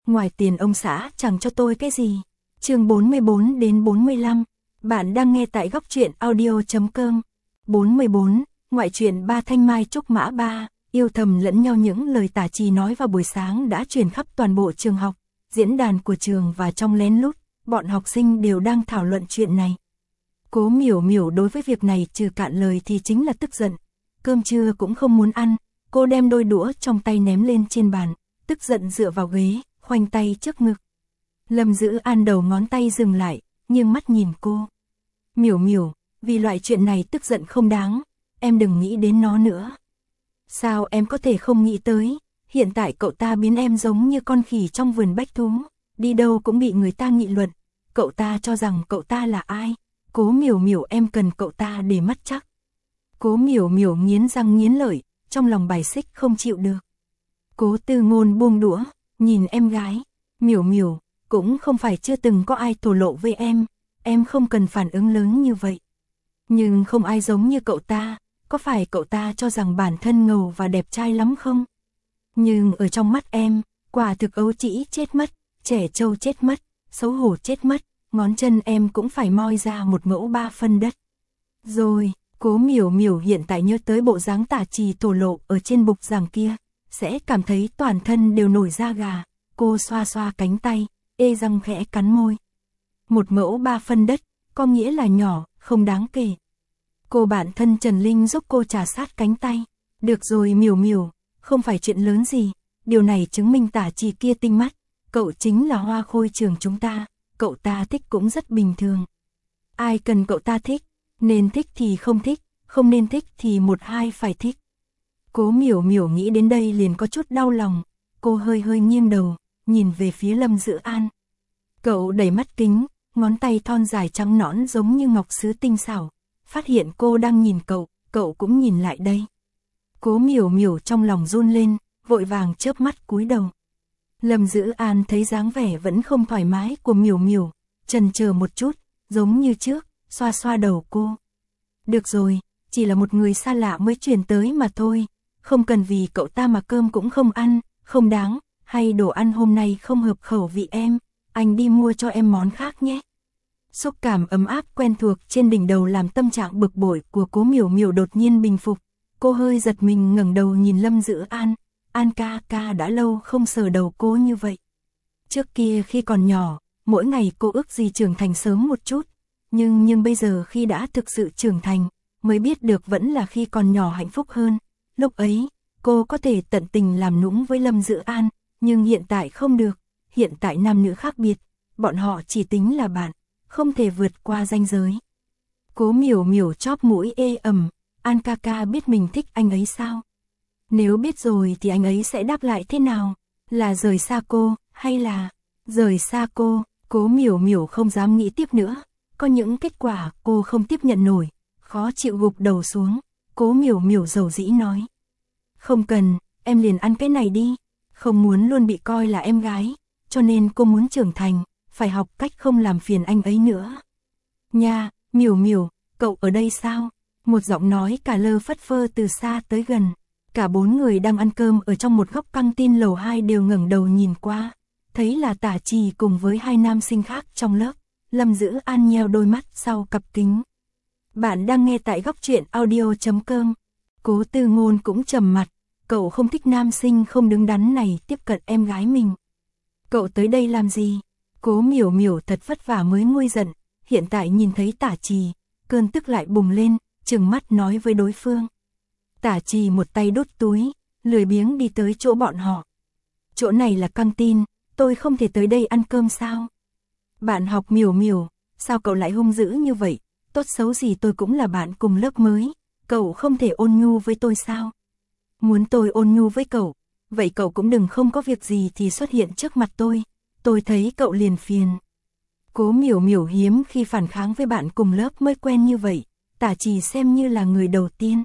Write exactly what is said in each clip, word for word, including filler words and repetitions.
ngoài tiền ông xã chẳng cho tôi cái gì. Chương bốn mươi bốn đến bốn mươi lăm. Bạn đang nghe tại góc truyện audio chấm com. bốn mươi bốn. Ngoại truyện ba Thanh Mai Trúc Mã ba. Yêu thầm lẫn nhau. Những lời Tả Trì nói vào buổi sáng đã truyền khắp toàn bộ trường học, diễn đàn của trường, và trong lén lút, bọn học sinh đều đang thảo luận chuyện này. Cố Miểu Miểu đối với việc này trừ cạn lời thì chính là tức giận. Cơm trưa cũng không muốn ăn, cô đem đôi đũa trong tay ném lên trên bàn, tức giận dựa vào ghế, khoanh tay trước ngực. Lâm Dữ An đầu ngón tay dừng lại, nhưng mắt nhìn cô. Miểu Miểu, vì loại chuyện này tức giận không đáng, em đừng nghĩ đến nó nữa. Sao em có thể không nghĩ tới, hiện tại cậu ta biến em giống như con khỉ trong vườn bách thú, đi đâu cũng bị người ta nghị luận, cậu ta cho rằng cậu ta là ai? Cố Miểu Miểu, em cần cậu ta để mắt chắc. Cố Miểu Miểu nghiến răng nghiến lợi, trong lòng bài xích không chịu được. Cố Tư Ngôn buông đũa, nhìn em gái. Miểu Miểu, cũng không phải chưa từng có ai thổ lộ với em, em không cần phản ứng lớn như vậy. Nhưng không ai giống như cậu ta, có phải cậu ta cho rằng bản thân ngầu và đẹp trai lắm không? Nhưng ở trong mắt em, quả thực ấu trĩ chết mất, trẻ trâu chết mất, xấu hổ chết mất, ngón chân em cũng phải moi ra một mẫu ba phân đất. Rồi, Cố Miểu Miểu hiện tại nhớ tới bộ dáng Tả Trì thổ lộ ở trên bục giảng kia, sẽ cảm thấy toàn thân đều nổi da gà. Cô xoa xoa cánh tay, ê răng khẽ cắn môi. Một mẫu ba phân đất, có nghĩa là nhỏ, không đáng kể. Cô bạn thân Trần Linh giúp cô trà sát cánh tay. Được rồi Miểu Miểu, không phải chuyện lớn gì, điều này chứng minh Tả Trì kia tinh mắt, cậu chính là hoa khôi trường chúng ta, cậu ta thích cũng rất bình thường. Ai cần cậu ta thích, nên thích thì không thích, không nên thích thì một hai phải thích. Cố Miểu Miểu nghĩ đến đây liền có chút đau lòng, cô hơi hơi nghiêng đầu, nhìn về phía Lâm Dữ An. Cậu đẩy mắt kính, ngón tay thon dài trắng nõn giống như ngọc sứ tinh xảo, phát hiện cô đang nhìn cậu, cậu cũng nhìn lại đây. Cố Miểu Miểu trong lòng run lên, vội vàng chớp mắt cúi đầu. Lâm Dữ An thấy dáng vẻ vẫn không thoải mái của Miểu Miểu, chần chờ một chút, giống như trước, xoa xoa đầu cô. Được rồi, chỉ là một người xa lạ mới chuyển tới mà thôi, không cần vì cậu ta mà cơm cũng không ăn, không đáng, hay đồ ăn hôm nay không hợp khẩu vị em, anh đi mua cho em món khác nhé. Xúc cảm ấm áp quen thuộc trên đỉnh đầu làm tâm trạng bực bội của Cố Miểu Miểu đột nhiên bình phục, cô hơi giật mình ngẩng đầu nhìn Lâm Dữ An. An ca ca đã lâu không sờ đầu cô như vậy. Trước kia khi còn nhỏ, mỗi ngày cô ước gì trưởng thành sớm một chút, nhưng nhưng bây giờ khi đã thực sự trưởng thành, mới biết được vẫn là khi còn nhỏ hạnh phúc hơn. Lúc ấy, cô có thể tận tình làm nũng với Lâm Dữ An, nhưng hiện tại không được, hiện tại nam nữ khác biệt, bọn họ chỉ tính là bạn, không thể vượt qua ranh giới. Cố Miểu Miểu chóp mũi ê ẩm, An ca ca biết mình thích anh ấy sao? Nếu biết rồi thì anh ấy sẽ đáp lại thế nào? Là rời xa cô, hay là rời xa cô? Cố Miểu Miểu không dám nghĩ tiếp nữa, có những kết quả cô không tiếp nhận nổi, khó chịu gục đầu xuống. Cố Miểu Miểu dầu dĩ nói. Không cần, em liền ăn cái này đi, không muốn luôn bị coi là em gái, cho nên cô muốn trưởng thành, phải học cách không làm phiền anh ấy nữa. Nha, Miểu Miểu, cậu ở đây sao? Một giọng nói cả lơ phất phơ từ xa tới gần. Cả bốn người đang ăn cơm ở trong một góc căng tin lầu hai đều ngẩng đầu nhìn qua, thấy là Tả Trì cùng với hai nam sinh khác trong lớp. Lâm Dữ An nheo đôi mắt sau cặp kính. Bạn đang nghe tại góc truyện audio chấm com. Cố Tư Ngôn cũng trầm mặt, cậu không thích nam sinh không đứng đắn này tiếp cận em gái mình. Cậu tới đây làm gì? Cố Miểu Miểu thật vất vả mới nguôi giận, hiện tại nhìn thấy Tả Trì, cơn tức lại bùng lên, trừng mắt nói với đối phương. Tả Trì một tay đút túi, lười biếng đi tới chỗ bọn họ. Chỗ này là căng tin, tôi không thể tới đây ăn cơm sao? Bạn học Miểu Miểu, sao cậu lại hung dữ như vậy? Tốt xấu gì tôi cũng là bạn cùng lớp mới, cậu không thể ôn nhu với tôi sao? Muốn tôi ôn nhu với cậu, vậy cậu cũng đừng không có việc gì thì xuất hiện trước mặt tôi, tôi thấy cậu liền phiền. Cố Miểu Miểu hiếm khi phản kháng với bạn cùng lớp mới quen như vậy, Tả Trì xem như là người đầu tiên.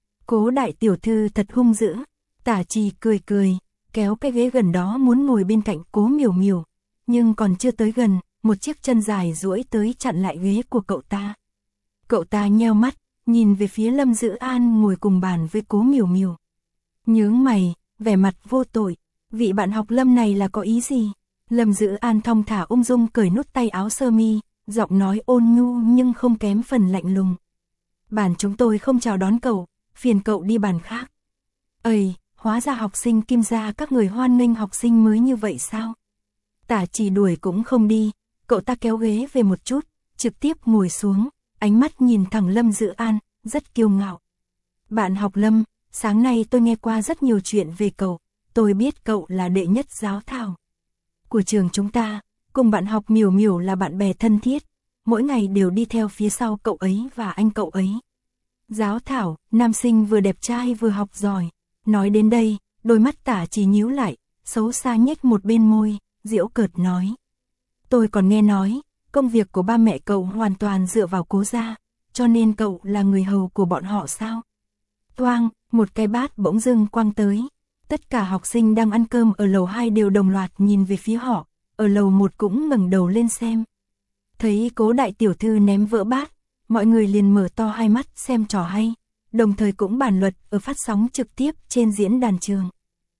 Cố đại tiểu thư thật hung dữ. Tả Trì cười cười, kéo cái ghế gần đó muốn ngồi bên cạnh Cố Miểu Miểu, nhưng còn chưa tới gần, một chiếc chân dài duỗi tới chặn lại ghế của cậu ta. Cậu ta nheo mắt, nhìn về phía Lâm Dữ An ngồi cùng bàn với Cố Miểu Miểu. Nhướng mày, vẻ mặt vô tội, vị bạn học Lâm này là có ý gì? Lâm Dữ An thong thả ung dung cởi nút tay áo sơ mi, giọng nói ôn nhu nhưng không kém phần lạnh lùng. Bàn chúng tôi không chào đón cậu, phiền cậu đi bàn khác. Ây, hóa ra học sinh Kim gia các người hoan nghênh học sinh mới như vậy sao? Tả Chỉ đuổi cũng không đi, cậu ta kéo ghế về một chút, trực tiếp ngồi xuống, ánh mắt nhìn thẳng Lâm Dữ An, rất kiêu ngạo. Bạn học Lâm, sáng nay tôi nghe qua rất nhiều chuyện về cậu, tôi biết cậu là đệ nhất giáo thảo của trường chúng ta, cùng bạn học Miểu Miểu là bạn bè thân thiết, mỗi ngày đều đi theo phía sau cậu ấy và anh cậu ấy. Giáo thảo, nam sinh vừa đẹp trai vừa học giỏi. Nói đến đây, đôi mắt Tả Chỉ nhíu lại, xấu xa nhếch một bên môi, giễu cợt nói. Tôi còn nghe nói, công việc của ba mẹ cậu hoàn toàn dựa vào Cố gia, cho nên cậu là người hầu của bọn họ sao? Toang, một cái bát bỗng dưng quăng tới. Tất cả học sinh đang ăn cơm ở lầu hai đều đồng loạt nhìn về phía họ, ở lầu một cũng ngẩng đầu lên xem. Thấy Cố đại tiểu thư ném vỡ bát, mọi người liền mở to hai mắt xem trò hay, đồng thời cũng bàn luận ở phát sóng trực tiếp trên diễn đàn trường.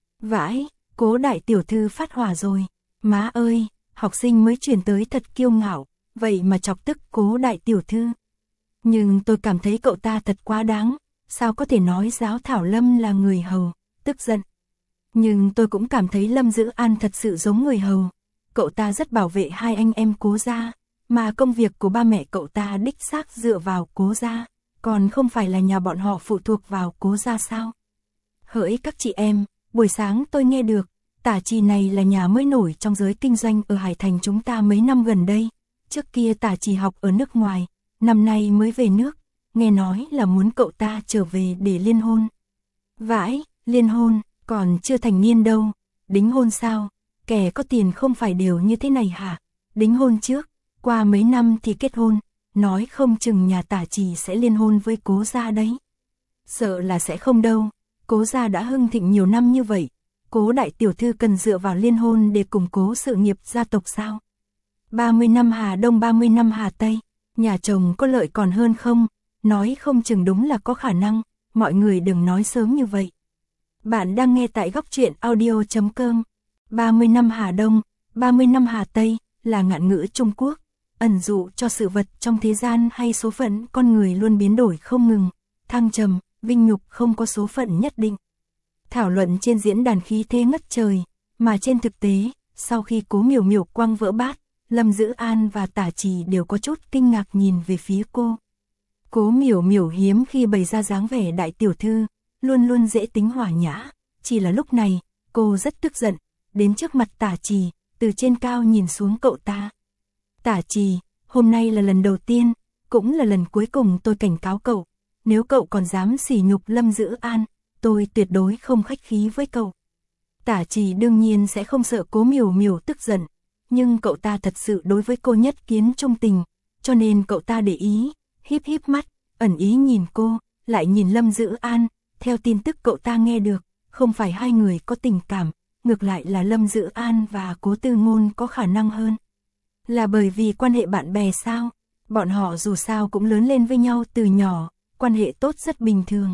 Vãi, Cố đại tiểu thư phát hỏa rồi, má ơi, học sinh mới chuyển tới thật kiêu ngạo, vậy mà chọc tức Cố đại tiểu thư. Nhưng tôi cảm thấy cậu ta thật quá đáng, sao có thể nói giáo thảo Lâm là người hầu, tức giận. Nhưng tôi cũng cảm thấy Lâm Dữ An thật sự giống người hầu, cậu ta rất bảo vệ hai anh em Cố gia, mà công việc của ba mẹ cậu ta đích xác dựa vào Cố gia, còn không phải là nhà bọn họ phụ thuộc vào Cố gia sao? Hỡi các chị em, buổi sáng tôi nghe được, Tả Chỉ này là nhà mới nổi trong giới kinh doanh ở Hải Thành chúng ta mấy năm gần đây, trước kia Tả Chỉ học ở nước ngoài, năm nay mới về nước, nghe nói là muốn cậu ta trở về để liên hôn. Vãi, liên hôn, còn chưa thành niên đâu, đính hôn sao, kẻ có tiền không phải đều như thế này hả? Đính hôn trước, qua mấy năm thì kết hôn, nói không chừng nhà Tả Chỉ sẽ liên hôn với Cố gia đấy. Sợ là sẽ không đâu, Cố gia đã hưng thịnh nhiều năm như vậy, Cố đại tiểu thư cần dựa vào liên hôn để củng cố sự nghiệp gia tộc sao? ba mươi năm Hà Đông ba mươi năm Hà Tây, nhà chồng có lợi còn hơn không? Nói không chừng đúng là có khả năng, mọi người đừng nói sớm như vậy. Bạn đang nghe tại góc truyện audio chấm com. ba mươi năm Hà Đông, ba mươi năm Hà Tây là ngạn ngữ Trung Quốc, ẩn dụ cho sự vật trong thế gian hay số phận con người luôn biến đổi không ngừng, thăng trầm, vinh nhục không có số phận nhất định. Thảo luận trên diễn đàn khí thế ngất trời, mà trên thực tế, sau khi Cố Miểu Miểu quăng vỡ bát, Lâm Dữ An và Tả Chỉ đều có chút kinh ngạc nhìn về phía cô. Cố Miểu Miểu hiếm khi bày ra dáng vẻ đại tiểu thư, luôn luôn dễ tính hòa nhã, chỉ là lúc này, cô rất tức giận, đến trước mặt Tả Chỉ, từ trên cao nhìn xuống cậu ta. Tả Chỉ, hôm nay là lần đầu tiên, cũng là lần cuối cùng tôi cảnh cáo cậu, nếu cậu còn dám sỉ nhục Lâm Dữ An, tôi tuyệt đối không khách khí với cậu. Tả Chỉ đương nhiên sẽ không sợ Cố Miểu Miểu tức giận, nhưng cậu ta thật sự đối với cô nhất kiến trung tình, cho nên cậu ta để ý, híp híp mắt, ẩn ý nhìn cô, lại nhìn Lâm Dữ An, theo tin tức cậu ta nghe được, không phải hai người có tình cảm, ngược lại là Lâm Dữ An và Cố Tư Ngôn có khả năng hơn. Là bởi vì quan hệ bạn bè sao? Bọn họ dù sao cũng lớn lên với nhau từ nhỏ, quan hệ tốt rất bình thường.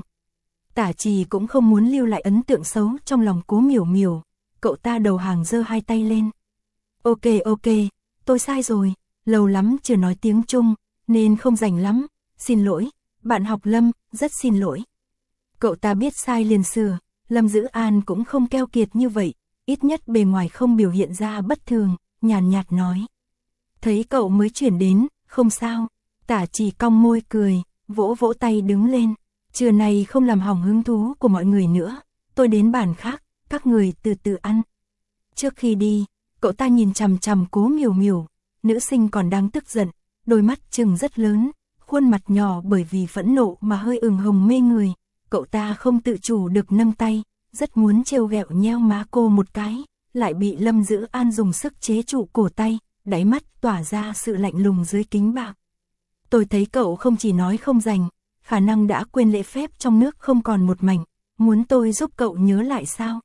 Tả Chỉ cũng không muốn lưu lại ấn tượng xấu trong lòng Cố Miểu Miểu, cậu ta đầu hàng giơ hai tay lên. Ok ok, tôi sai rồi, lâu lắm chưa nói tiếng Trung, nên không rành lắm, xin lỗi, bạn học Lâm, rất xin lỗi. Cậu ta biết sai liền sửa, Lâm Dữ An cũng không keo kiệt như vậy, ít nhất bề ngoài không biểu hiện ra bất thường, nhàn nhạt nói. Thấy cậu mới chuyển đến, không sao, Tả Chỉ cong môi cười, vỗ vỗ tay đứng lên, trưa này không làm hỏng hứng thú của mọi người nữa, tôi đến bàn khác, các người từ từ ăn. Trước khi đi, cậu ta nhìn chằm chằm Cố Miểu Miểu, nữ sinh còn đang tức giận, đôi mắt trừng rất lớn, khuôn mặt nhỏ bởi vì phẫn nộ mà hơi ửng hồng mê người, cậu ta không tự chủ được nâng tay, rất muốn trêu ghẹo nheo má cô một cái, lại bị Lâm Dữ An dùng sức chế trụ cổ tay, đáy mắt tỏa ra sự lạnh lùng dưới kính bạc. Tôi thấy cậu không chỉ nói không rành, khả năng đã quên lễ phép trong nước không còn một mảnh, muốn tôi giúp cậu nhớ lại sao?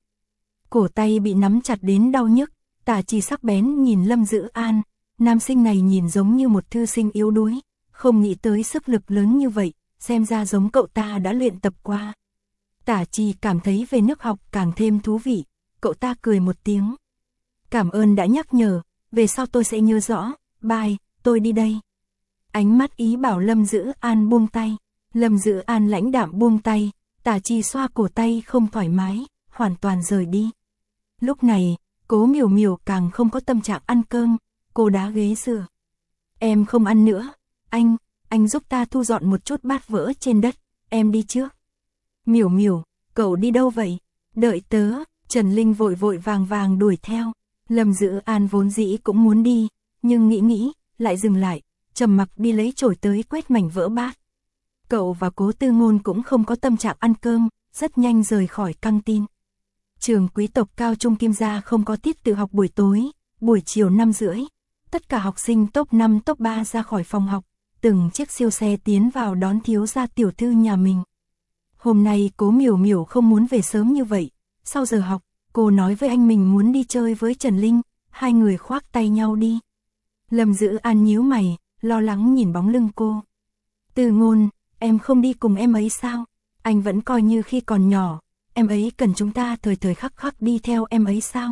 Cổ tay bị nắm chặt đến đau nhức, Tả Chỉ sắc bén nhìn Lâm Dữ An, nam sinh này nhìn giống như một thư sinh yếu đuối, không nghĩ tới sức lực lớn như vậy, xem ra giống cậu ta đã luyện tập qua. Tả Chỉ cảm thấy về nước học càng thêm thú vị, cậu ta cười một tiếng. Cảm ơn đã nhắc nhở, về sau tôi sẽ nhớ rõ, bye, tôi đi đây. Ánh mắt ý bảo Lâm Dữ An buông tay. Lâm Dữ An lãnh đạm buông tay, Tả Trì xoa cổ tay không thoải mái, hoàn toàn rời đi. Lúc này, Cố Miểu Miểu càng không có tâm trạng ăn cơm, cô đá ghế dựa. Em không ăn nữa, anh, anh giúp ta thu dọn một chút bát vỡ trên đất, em đi trước. Miểu Miểu, cậu đi đâu vậy? Đợi tớ, Trần Linh vội vội vàng vàng đuổi theo. Lâm Dữ An vốn dĩ cũng muốn đi, nhưng nghĩ nghĩ, lại dừng lại, trầm mặc đi lấy chổi tới quét mảnh vỡ bát. Cậu và Cố Tư Ngôn cũng không có tâm trạng ăn cơm, rất nhanh rời khỏi căng tin. Trường quý tộc cao trung Kim Gia không có tiết tự học buổi tối, buổi chiều năm rưỡi. Tất cả học sinh top năm top ba ra khỏi phòng học, từng chiếc siêu xe tiến vào đón thiếu gia tiểu thư nhà mình. Hôm nay Cố Miểu Miểu không muốn về sớm như vậy, sau giờ học, cô nói với anh mình muốn đi chơi với Trần Linh, hai người khoác tay nhau đi. Lâm Dữ An nhíu mày, lo lắng nhìn bóng lưng cô. Tư Ngôn, em không đi cùng em ấy sao? Anh vẫn coi như khi còn nhỏ, em ấy cần chúng ta thời thời khắc khắc đi theo em ấy sao?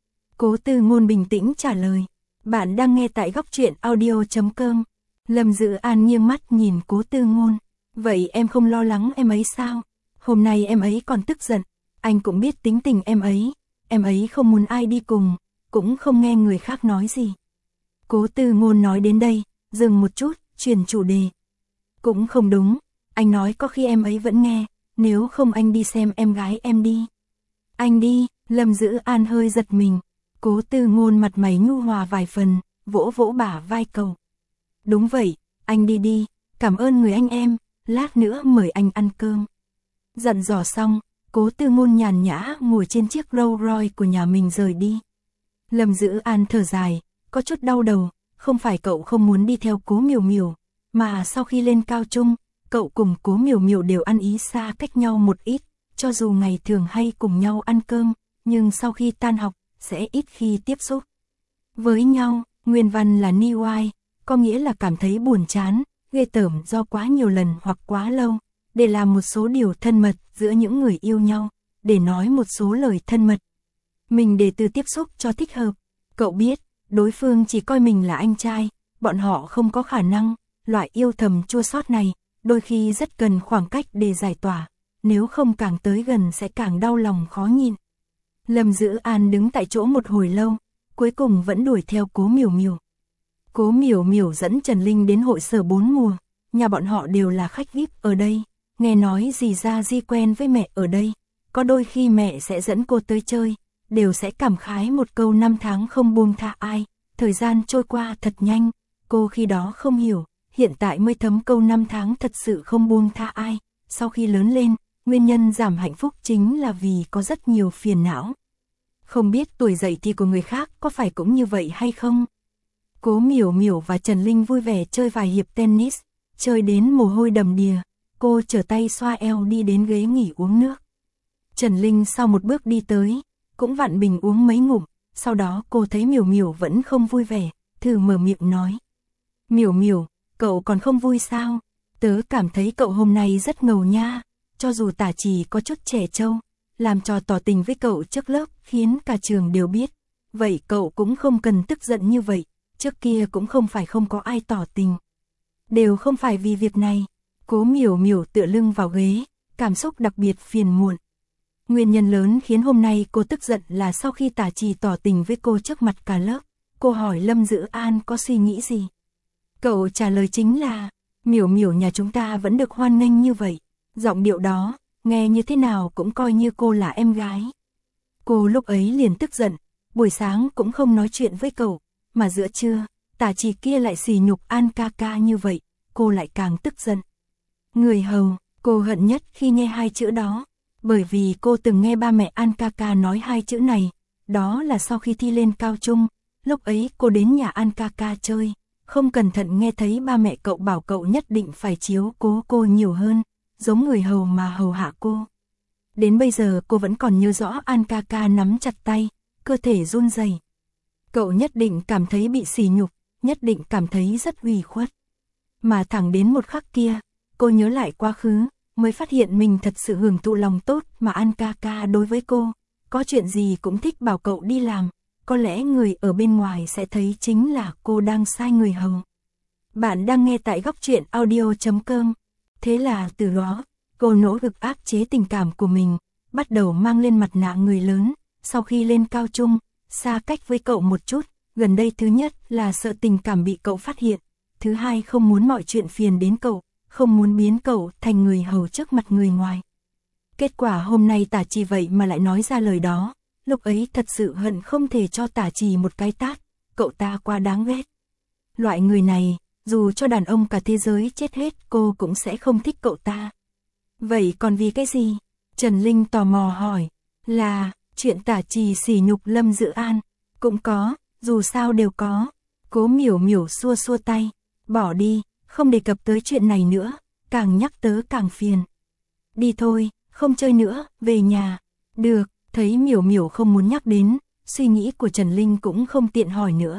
Cố Tư Ngôn bình tĩnh trả lời. Bạn đang nghe tại góc truyện audio chấm com. Lâm Dữ An nghiêng mắt nhìn Cố Tư Ngôn. Vậy em không lo lắng em ấy sao? Hôm nay em ấy còn tức giận. Anh cũng biết tính tình em ấy. Em ấy không muốn ai đi cùng, cũng không nghe người khác nói gì. Cố Tư Ngôn nói đến đây, dừng một chút, chuyển chủ đề. Cũng không đúng, anh nói có khi em ấy vẫn nghe, nếu không anh đi xem em gái em đi. Anh đi, Lâm Dữ An hơi giật mình. Cố Tư Ngôn mặt mày nhu hòa vài phần, vỗ vỗ bả vai cậu. Đúng vậy, anh đi đi, cảm ơn người anh em, lát nữa mời anh ăn cơm. Dặn dò xong, Cố Tư Ngôn nhàn nhã ngồi trên chiếc Rolls Royce của nhà mình rời đi. Lâm Dữ An thở dài, có chút đau đầu, không phải cậu không muốn đi theo Cố Miểu Miểu, mà sau khi lên cao trung, cậu cùng Cố Miểu Miểu đều ăn ý xa cách nhau một ít, cho dù ngày thường hay cùng nhau ăn cơm, nhưng sau khi tan học, sẽ ít khi tiếp xúc với nhau. Nguyên văn là ni oai, có nghĩa là cảm thấy buồn chán, ghê tởm do quá nhiều lần hoặc quá lâu, để làm một số điều thân mật giữa những người yêu nhau, để nói một số lời thân mật. Mình để từ tiếp xúc cho thích hợp. Cậu biết, đối phương chỉ coi mình là anh trai, bọn họ không có khả năng, loại yêu thầm chua xót này, đôi khi rất cần khoảng cách để giải tỏa, nếu không càng tới gần sẽ càng đau lòng khó nhịn. Lâm Dữ An đứng tại chỗ một hồi lâu, cuối cùng vẫn đuổi theo Cố Miểu Miểu. Cố Miểu Miểu dẫn Trần Linh đến hội sở bốn mùa, nhà bọn họ đều là khách vi ai pi ở đây, nghe nói dì ra di quen với mẹ ở đây, có đôi khi mẹ sẽ dẫn cô tới chơi, đều sẽ cảm khái một câu năm tháng không buông tha ai, thời gian trôi qua thật nhanh, cô khi đó không hiểu, hiện tại mới thấm câu năm tháng thật sự không buông tha ai, sau khi lớn lên, nguyên nhân giảm hạnh phúc chính là vì có rất nhiều phiền não. Không biết tuổi dậy thì của người khác có phải cũng như vậy hay không? Cố Miểu Miểu và Trần Linh vui vẻ chơi vài hiệp tennis, chơi đến mồ hôi đầm đìa, cô trở tay xoa eo đi đến ghế nghỉ uống nước. Trần Linh sau một bước đi tới, cũng vặn bình uống mấy ngụm, sau đó cô thấy Miểu Miểu vẫn không vui vẻ, thử mở miệng nói. Miểu Miểu, cậu còn không vui sao? Tớ cảm thấy cậu hôm nay rất ngầu nha, cho dù Tả Trì có chút trẻ trâu, làm trò tỏ tình với cậu trước lớp khiến cả trường đều biết. Vậy cậu cũng không cần tức giận như vậy, trước kia cũng không phải không có ai tỏ tình. Đều không phải vì việc này. Cố Miểu Miểu tựa lưng vào ghế, cảm xúc đặc biệt phiền muộn. Nguyên nhân lớn khiến hôm nay cô tức giận là sau khi Tả Trì tỏ tình với cô trước mặt cả lớp, cô hỏi Lâm Dữ An có suy nghĩ gì. Cậu trả lời chính là, Miểu Miểu nhà chúng ta vẫn được hoan nghênh như vậy. Giọng điệu đó, nghe như thế nào cũng coi như cô là em gái. Cô lúc ấy liền tức giận, buổi sáng cũng không nói chuyện với cậu, mà giữa trưa, Tả Trì kia lại sỉ nhục An ca ca như vậy, cô lại càng tức giận. Người hầu, cô hận nhất khi nghe hai chữ đó, bởi vì cô từng nghe ba mẹ An ca ca nói hai chữ này, đó là sau khi thi lên cao trung, lúc ấy cô đến nhà An ca ca chơi, không cẩn thận nghe thấy ba mẹ cậu bảo cậu nhất định phải chiếu cố cô nhiều hơn, giống người hầu mà hầu hạ cô. Đến bây giờ cô vẫn còn nhớ rõ An ca ca nắm chặt tay, cơ thể run rẩy. Cậu nhất định cảm thấy bị sỉ nhục, nhất định cảm thấy rất ủy khuất. Mà thẳng đến một khắc kia, cô nhớ lại quá khứ, mới phát hiện mình thật sự hưởng thụ lòng tốt mà An ca ca đối với cô, có chuyện gì cũng thích bảo cậu đi làm, có lẽ người ở bên ngoài sẽ thấy chính là cô đang sai người hầu. Bạn đang nghe tại góc truyện audio chấm com. Thế là từ đó, cô nỗ lực áp chế tình cảm của mình, bắt đầu mang lên mặt nạ người lớn. Sau khi lên cao trung, xa cách với cậu một chút, gần đây thứ nhất là sợ tình cảm bị cậu phát hiện, thứ hai không muốn mọi chuyện phiền đến cậu, không muốn biến cậu thành người hầu trước mặt người ngoài. Kết quả hôm nay Tả Trì vậy mà lại nói ra lời đó, lúc ấy thật sự hận không thể cho Tả Trì một cái tát, cậu ta quá đáng ghét. Loại người này, dù cho đàn ông cả thế giới chết hết cô cũng sẽ không thích cậu ta. Vậy còn vì cái gì? Trần Linh tò mò hỏi. Là, chuyện Tả Trì sỉ nhục Lâm Dự An. Cũng có, dù sao đều có. Cố Miểu Miểu xua xua tay. Bỏ đi, không đề cập tới chuyện này nữa, càng nhắc tớ càng phiền. Đi thôi, không chơi nữa, về nhà. Được, thấy Miểu Miểu không muốn nhắc đến, suy nghĩ của Trần Linh cũng không tiện hỏi nữa.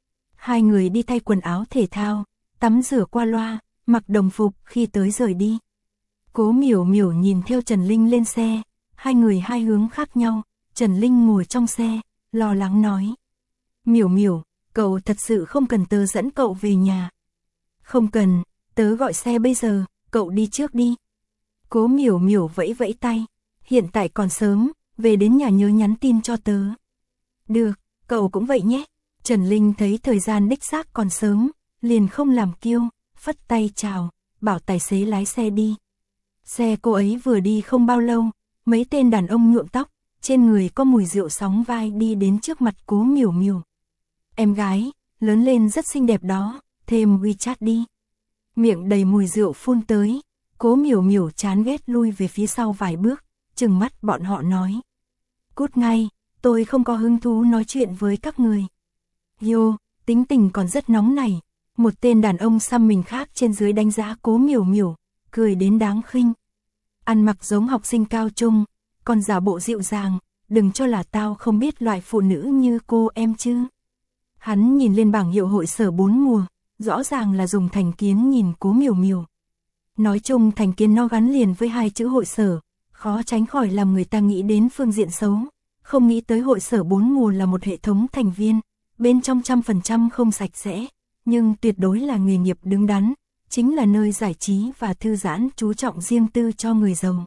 Hai người đi thay quần áo thể thao, tắm rửa qua loa, mặc đồng phục khi tới rời đi. Cố Miểu Miểu nhìn theo Trần Linh lên xe, hai người hai hướng khác nhau, Trần Linh ngồi trong xe, lo lắng nói. Miểu Miểu, cậu thật sự không cần tớ dẫn cậu về nhà. Không cần, tớ gọi xe bây giờ, cậu đi trước đi. Cố Miểu Miểu vẫy vẫy tay, hiện tại còn sớm, về đến nhà nhớ nhắn tin cho tớ. Được, cậu cũng vậy nhé. Trần Linh thấy thời gian đích xác còn sớm, liền không làm kiêu, phất tay chào, bảo tài xế lái xe đi. Xe cô ấy vừa đi không bao lâu, mấy tên đàn ông nhuộm tóc, trên người có mùi rượu sóng vai đi đến trước mặt Cố Miểu Miểu. Em gái, lớn lên rất xinh đẹp đó, thêm WeChat đi. Miệng đầy mùi rượu phun tới, Cố Miểu Miểu chán ghét lui về phía sau vài bước, trừng mắt bọn họ nói. Cút ngay, tôi không có hứng thú nói chuyện với các người. Yo, tính tình còn rất nóng này. Một tên đàn ông xăm mình khác trên dưới đánh giá Cố Miểu Miểu, cười đến đáng khinh. Ăn mặc giống học sinh cao trung, còn giả bộ dịu dàng, đừng cho là tao không biết loại phụ nữ như cô em chứ. Hắn nhìn lên bảng hiệu hội sở bốn mùa, rõ ràng là dùng thành kiến nhìn Cố Miểu Miểu. Nói chung thành kiến nó gắn liền với hai chữ hội sở, khó tránh khỏi làm người ta nghĩ đến phương diện xấu, không nghĩ tới hội sở bốn mùa là một hệ thống thành viên, bên trong trăm phần trăm không sạch sẽ, nhưng tuyệt đối là nghề nghiệp đứng đắn, chính là nơi giải trí và thư giãn chú trọng riêng tư cho người giàu.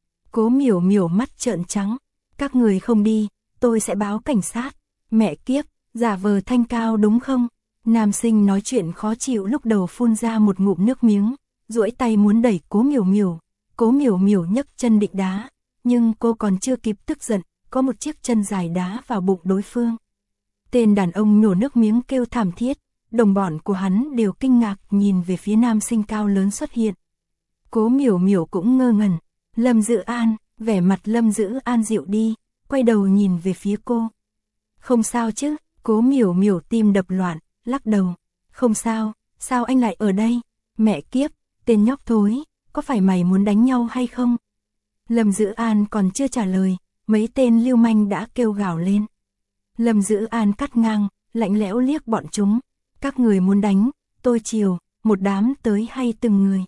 Cố Miểu Miểu mắt trợn trắng, các người không đi, tôi sẽ báo cảnh sát. Mẹ kiếp, giả vờ thanh cao đúng không? Nam sinh nói chuyện khó chịu lúc đầu phun ra một ngụm nước miếng, duỗi tay muốn đẩy Cố Miểu Miểu. Cố Miểu Miểu nhấc chân định đá, nhưng cô còn chưa kịp tức giận, có một chiếc chân dài đá vào bụng đối phương. Tên đàn ông nhổ nước miếng kêu thảm thiết, đồng bọn của hắn đều kinh ngạc nhìn về phía nam sinh cao lớn xuất hiện. Cố Miểu Miểu cũng ngơ ngẩn, Lâm Dự An, vẻ mặt Lâm Dự An dịu đi, quay đầu nhìn về phía cô. Không sao chứ? Cố Miểu Miểu tim đập loạn, lắc đầu. Không sao, sao anh lại ở đây? Mẹ kiếp, tên nhóc thối, có phải mày muốn đánh nhau hay không? Lâm Dự An còn chưa trả lời, mấy tên lưu manh đã kêu gào lên. Lâm Dự An cắt ngang, lạnh lẽo liếc bọn chúng. Các người muốn đánh, tôi chiều, một đám tới hay từng người.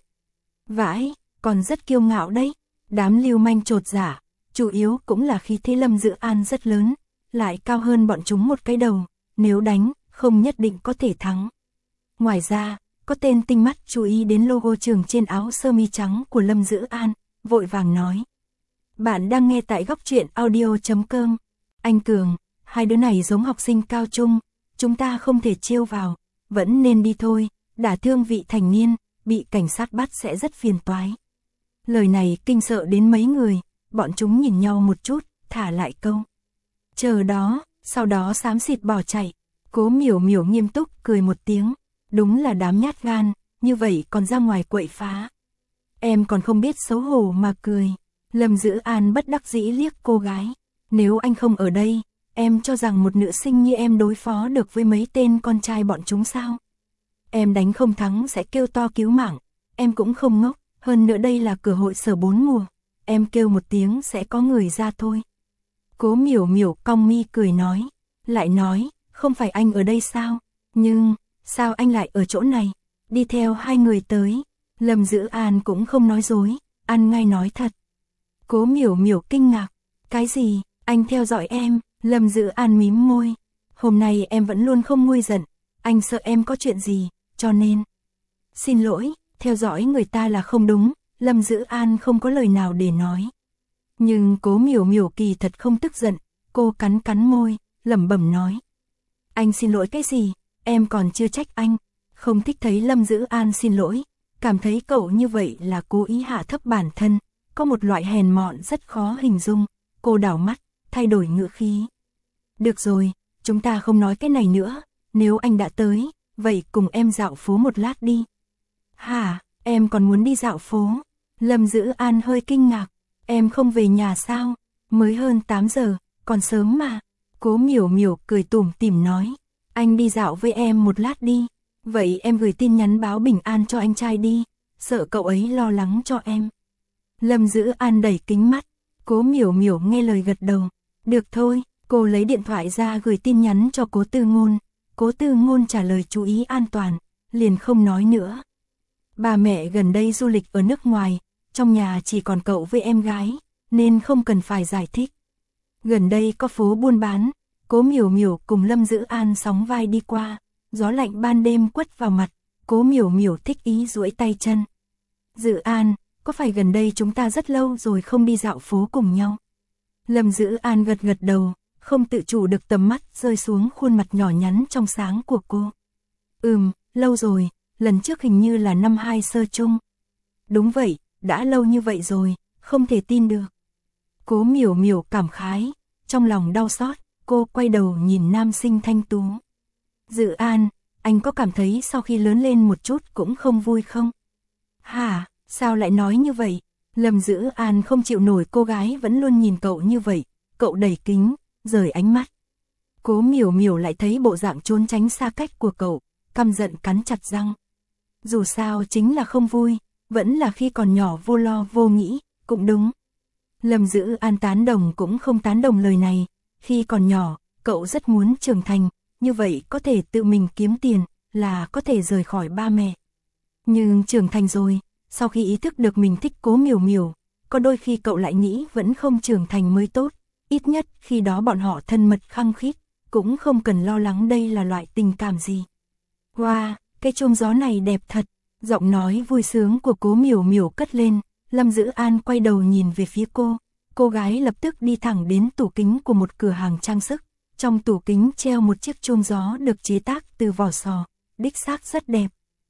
Vãi, còn rất kiêu ngạo đấy. Đám lưu manh trột dạ, chủ yếu cũng là khí thế Lâm Dự An rất lớn, lại cao hơn bọn chúng một cái đầu, nếu đánh, không nhất định có thể thắng. Ngoài ra, có tên tinh mắt chú ý đến logo trường trên áo sơ mi trắng của Lâm Dự An, vội vàng nói. Bạn đang nghe tại góc truyện audio chấm com. Anh Cường, hai đứa này giống học sinh cao trung, chúng ta không thể trêu vào, vẫn nên đi thôi, đả thương vị thành niên, bị cảnh sát bắt sẽ rất phiền toái. Lời này kinh sợ đến mấy người, bọn chúng nhìn nhau một chút, thả lại câu. Chờ đó, sau đó xám xịt bỏ chạy. Cố Miểu Miểu nghiêm túc cười một tiếng, đúng là đám nhát gan, như vậy còn ra ngoài quậy phá. Em còn không biết xấu hổ mà cười. Lâm Dự An bất đắc dĩ liếc cô gái. Nếu anh không ở đây, em cho rằng một nữ sinh như em đối phó được với mấy tên con trai bọn chúng sao? Em đánh không thắng sẽ kêu to cứu mạng, em cũng không ngốc, hơn nữa đây là cửa hội sở bốn mùa, em kêu một tiếng sẽ có người ra thôi. Cố Miểu Miểu cong mi cười nói, lại nói, không phải anh ở đây sao? Nhưng, sao anh lại ở chỗ này? Đi theo hai người tới. Lâm Dự An cũng không nói dối, ăn ngay nói thật. Cố Miểu Miểu kinh ngạc, cái gì? Anh theo dõi em? Lâm Dự An mím môi, Hôm nay em vẫn luôn không nguôi giận, anh sợ em có chuyện gì, cho nên. Xin lỗi, theo dõi người ta là không đúng, Lâm Dữ An không có lời nào để nói. Nhưng Cố Miểu Miểu kỳ thật không tức giận, cô cắn cắn môi, lẩm bẩm nói. Anh xin lỗi cái gì, em còn chưa trách anh, không thích thấy Lâm Dữ An xin lỗi, cảm thấy cậu như vậy là cố ý hạ thấp bản thân, có một loại hèn mọn rất khó hình dung, cô đảo mắt, thay đổi ngữ khí. Được rồi, chúng ta không nói cái này nữa, nếu anh đã tới, vậy cùng em dạo phố một lát đi. Hả, em còn muốn đi dạo phố? Lâm Dữ An hơi kinh ngạc, em không về nhà sao? Mới hơn tám giờ, còn sớm mà. Cố Miểu Miểu cười tủm tỉm nói, anh đi dạo với em một lát đi, vậy em gửi tin nhắn báo bình an cho anh trai đi, sợ cậu ấy lo lắng cho em. Lâm Dữ An đẩy kính mắt, Cố Miểu Miểu nghe lời gật đầu, được thôi, cô lấy điện thoại ra gửi tin nhắn cho Cố Tư Ngôn, Cố Tư Ngôn trả lời chú ý an toàn, liền không nói nữa. Bà mẹ gần đây du lịch ở nước ngoài, trong nhà chỉ còn cậu với em gái, nên không cần phải giải thích. Gần đây có phố buôn bán, Cố Miểu Miểu cùng Lâm Dữ An sóng vai đi qua, gió lạnh ban đêm quất vào mặt, Cố Miểu Miểu thích ý duỗi tay chân. Dữ An, có phải gần đây chúng ta rất lâu rồi không đi dạo phố cùng nhau? Lâm Dữ An gật gật đầu, không tự chủ được tầm mắt rơi xuống khuôn mặt nhỏ nhắn trong sáng của cô. Ừm, lâu rồi, lần trước hình như là năm hai sơ chung. Đúng vậy, đã lâu như vậy rồi, không thể tin được. Cố Miểu Miểu cảm khái, trong lòng đau xót, cô quay đầu nhìn nam sinh thanh tú. Dữ An, anh có cảm thấy sau khi lớn lên một chút cũng không vui không? Hả, sao lại nói như vậy? Lâm Dữ An không chịu nổi cô gái vẫn luôn nhìn cậu như vậy, cậu đẩy kính, rời ánh mắt. Cố Miểu Miểu lại thấy bộ dạng trốn tránh xa cách của cậu, căm giận cắn chặt răng. Dù sao chính là không vui, vẫn là khi còn nhỏ vô lo vô nghĩ, cũng đúng. Lâm Dữ An tán đồng cũng không tán đồng lời này, khi còn nhỏ, cậu rất muốn trưởng thành, như vậy có thể tự mình kiếm tiền, là có thể rời khỏi ba mẹ. Nhưng trưởng thành rồi, sau khi ý thức được mình thích Cố Miểu Miểu, có đôi khi cậu lại nghĩ vẫn không trưởng thành mới tốt, ít nhất khi đó bọn họ thân mật khăng khít, cũng không cần lo lắng đây là loại tình cảm gì. Wow, cái chuông gió này đẹp thật, giọng nói vui sướng của Cố Miểu Miểu cất lên, Lâm Dữ An quay đầu nhìn về phía cô, cô gái lập tức đi thẳng đến tủ kính của một cửa hàng trang sức, trong tủ kính treo một chiếc chuông gió được chế tác từ vỏ sò, đích xác rất đẹp.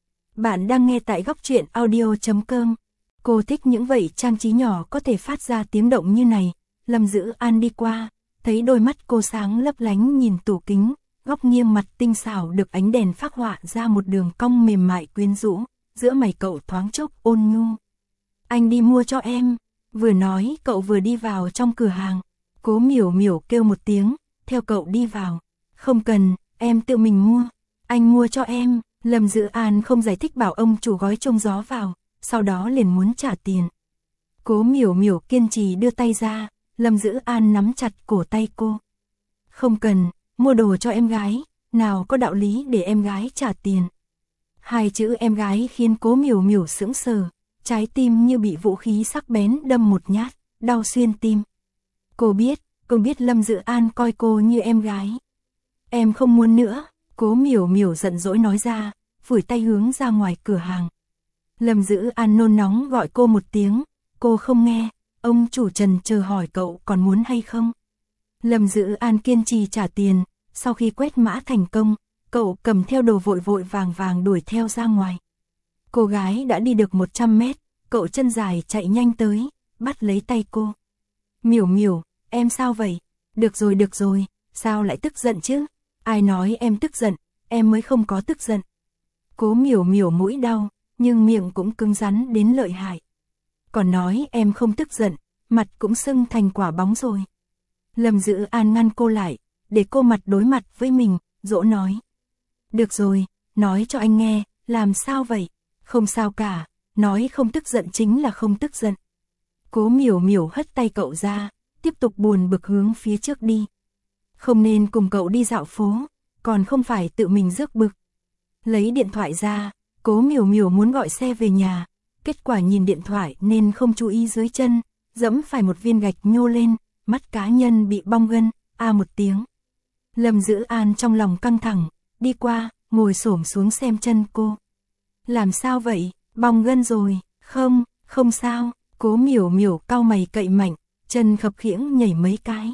Bạn đang nghe tại góc truyện audio chấm com. Cô thích những vậy trang trí nhỏ có thể phát ra tiếng động như này. Lâm Dữ An đi qua, thấy đôi mắt cô sáng lấp lánh nhìn tủ kính, góc nghiêng mặt tinh xảo được ánh đèn phác họa ra một đường cong mềm mại quyến rũ, giữa mày cậu thoáng chốc ôn nhu. Anh đi mua cho em, vừa nói cậu vừa đi vào trong cửa hàng. Cố Miểu Miểu kêu một tiếng, theo cậu đi vào. Không cần, em tự mình mua, anh mua cho em. Lâm Dữ An không giải thích bảo ông chủ gói chuông gió vào, sau đó liền muốn trả tiền. Cố Miểu Miểu kiên trì đưa tay ra, Lâm Dữ An nắm chặt cổ tay cô. Không cần, mua đồ cho em gái, nào có đạo lý để em gái trả tiền. Hai chữ em gái khiến Cố Miểu Miểu sững sờ, trái tim như bị vũ khí sắc bén đâm một nhát, đau xuyên tim. Cô biết, cô biết Lâm Dữ An coi cô như em gái. Em không muốn nữa. Cố Miểu Miểu giận dỗi nói ra, phủi tay hướng ra ngoài cửa hàng. Lâm Dữ An nôn nóng gọi cô một tiếng, cô không nghe, ông chủ trần chờ hỏi cậu còn muốn hay không. Lâm Dữ An kiên trì trả tiền, sau khi quét mã thành công, cậu cầm theo đồ vội vội vàng vàng đuổi theo ra ngoài. Cô gái đã đi được một trăm mét, cậu chân dài chạy nhanh tới, bắt lấy tay cô. Miểu Miểu, em sao vậy? Được rồi được rồi, sao lại tức giận chứ? Ai nói em tức giận, em mới không có tức giận. Cố Miểu Miểu mũi đau, nhưng miệng cũng cứng rắn đến lợi hại. Còn nói em không tức giận, mặt cũng sưng thành quả bóng rồi. Lâm Dữ An ngăn cô lại, để cô mặt đối mặt với mình, dỗ nói. Được rồi, nói cho anh nghe, làm sao vậy? Không sao cả, nói không tức giận chính là không tức giận. Cố Miểu Miểu hất tay cậu ra, tiếp tục buồn bực hướng phía trước đi. Không nên cùng cậu đi dạo phố, còn không phải tự mình rước bực. Lấy điện thoại ra, Cố Miểu Miểu muốn gọi xe về nhà, kết quả nhìn điện thoại nên không chú ý dưới chân, dẫm phải một viên gạch nhô lên, mắt cá nhân bị bong gân, a một tiếng. Lâm Dữ An trong lòng căng thẳng, đi qua, ngồi xổm xuống xem chân cô. Làm sao vậy, bong gân rồi, không, không sao, Cố Miểu Miểu cau mày cậy mạnh, chân khập khiễng nhảy mấy cái.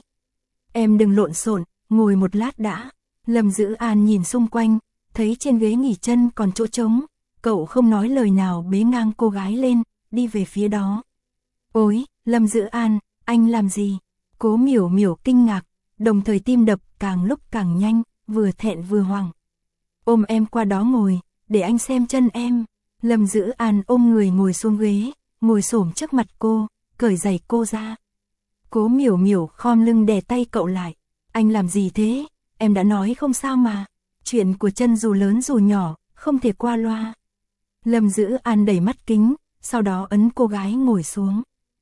Em đừng lộn xộn, ngồi một lát đã. Lâm Dữ An nhìn xung quanh, thấy trên ghế nghỉ chân còn chỗ trống, cậu không nói lời nào bế ngang cô gái lên, đi về phía đó. Ôi, Lâm Dữ An, anh làm gì? Cố Miểu Miểu kinh ngạc, đồng thời tim đập càng lúc càng nhanh, vừa thẹn vừa hoảng. Ôm em qua đó ngồi, để anh xem chân em. Lâm Dữ An ôm người ngồi xuống ghế, ngồi xổm trước mặt cô, cởi giày cô ra. Cố Miểu Miểu khom lưng đè tay cậu lại. Anh làm gì thế? Em đã nói không sao mà. Chuyện của chân dù lớn dù nhỏ, không thể qua loa. Lâm Dữ An đẩy mắt kính, sau đó ấn cô gái ngồi xuống.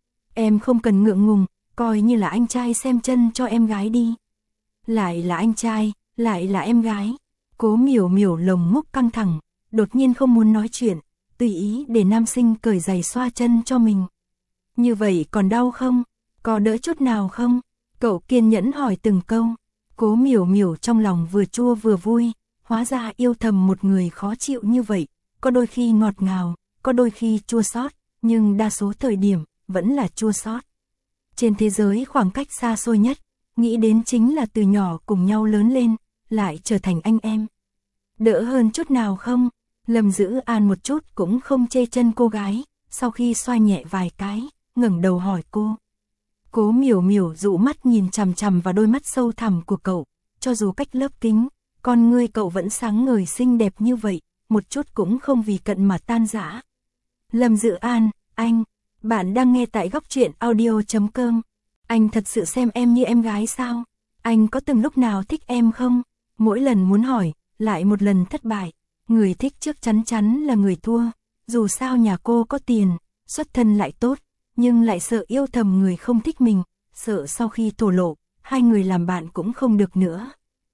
Em không cần ngượng ngùng, coi như là anh trai xem chân cho em gái đi. Lại là anh trai, lại là em gái. Cố Miểu Miểu lồng ngúc căng thẳng, đột nhiên không muốn nói chuyện, tùy ý để nam sinh cởi giày xoa chân cho mình. Như vậy còn đau không? Có đỡ chút nào không? Cậu kiên nhẫn hỏi từng câu. Cố Miểu Miểu trong lòng vừa chua vừa vui, hóa ra yêu thầm một người khó chịu như vậy, có đôi khi ngọt ngào, có đôi khi chua xót, nhưng đa số thời điểm vẫn là chua xót. Trên thế giới khoảng cách xa xôi nhất, nghĩ đến chính là từ nhỏ cùng nhau lớn lên, lại trở thành anh em. Đỡ hơn chút nào không? Lâm Dữ An một chút cũng không chê chân cô gái, sau khi xoa nhẹ vài cái, ngẩng đầu hỏi cô. Cố Miểu Miểu dụ mắt nhìn chằm chằm vào đôi mắt sâu thẳm của cậu, cho dù cách lớp kính, con ngươi cậu vẫn sáng ngời xinh đẹp như vậy, một chút cũng không vì cận mà tan rã. Lâm Dữ An, anh, bạn đang nghe tại góc truyện audio chấm com. Anh thật sự xem em như em gái sao? Anh có từng lúc nào thích em không? Mỗi lần muốn hỏi, lại một lần thất bại. Người thích trước chắn chắn là người thua. Dù sao nhà cô có tiền, xuất thân lại tốt, nhưng lại sợ yêu thầm người không thích mình, sợ sau khi thổ lộ, hai người làm bạn cũng không được nữa.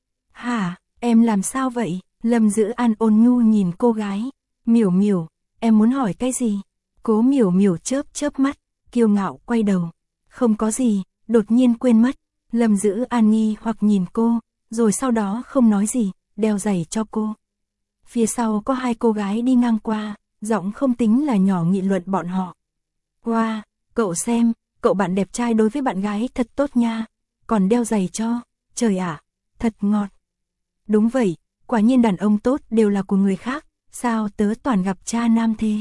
Hả, em làm sao vậy? Lâm Dữ An ôn nhu nhìn cô gái. Miểu Miểu, em muốn hỏi cái gì? Cố Miểu Miểu chớp chớp mắt, kiêu ngạo quay đầu. Không có gì, đột nhiên quên mất. Lâm Dữ An nghi hoặc nhìn cô, rồi sau đó không nói gì, đeo giày cho cô. Phía sau có hai cô gái đi ngang qua, giọng không tính là nhỏ nghị luận bọn họ. Wow, cậu xem, cậu bạn đẹp trai đối với bạn gái thật tốt nha, còn đeo giày cho, trời ạ, thật ngọt. Đúng vậy, quả nhiên đàn ông tốt đều là của người khác, sao tớ toàn gặp cha nam thế.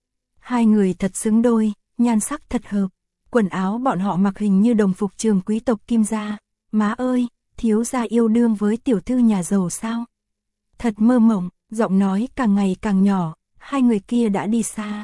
Hai người thật xứng đôi, nhan sắc thật hợp, quần áo bọn họ mặc hình như đồng phục trường quý tộc Kim gia, má ơi, thiếu gia yêu đương với tiểu thư nhà giàu sao. Thật mơ mộng, giọng nói càng ngày càng nhỏ, hai người kia đã đi xa.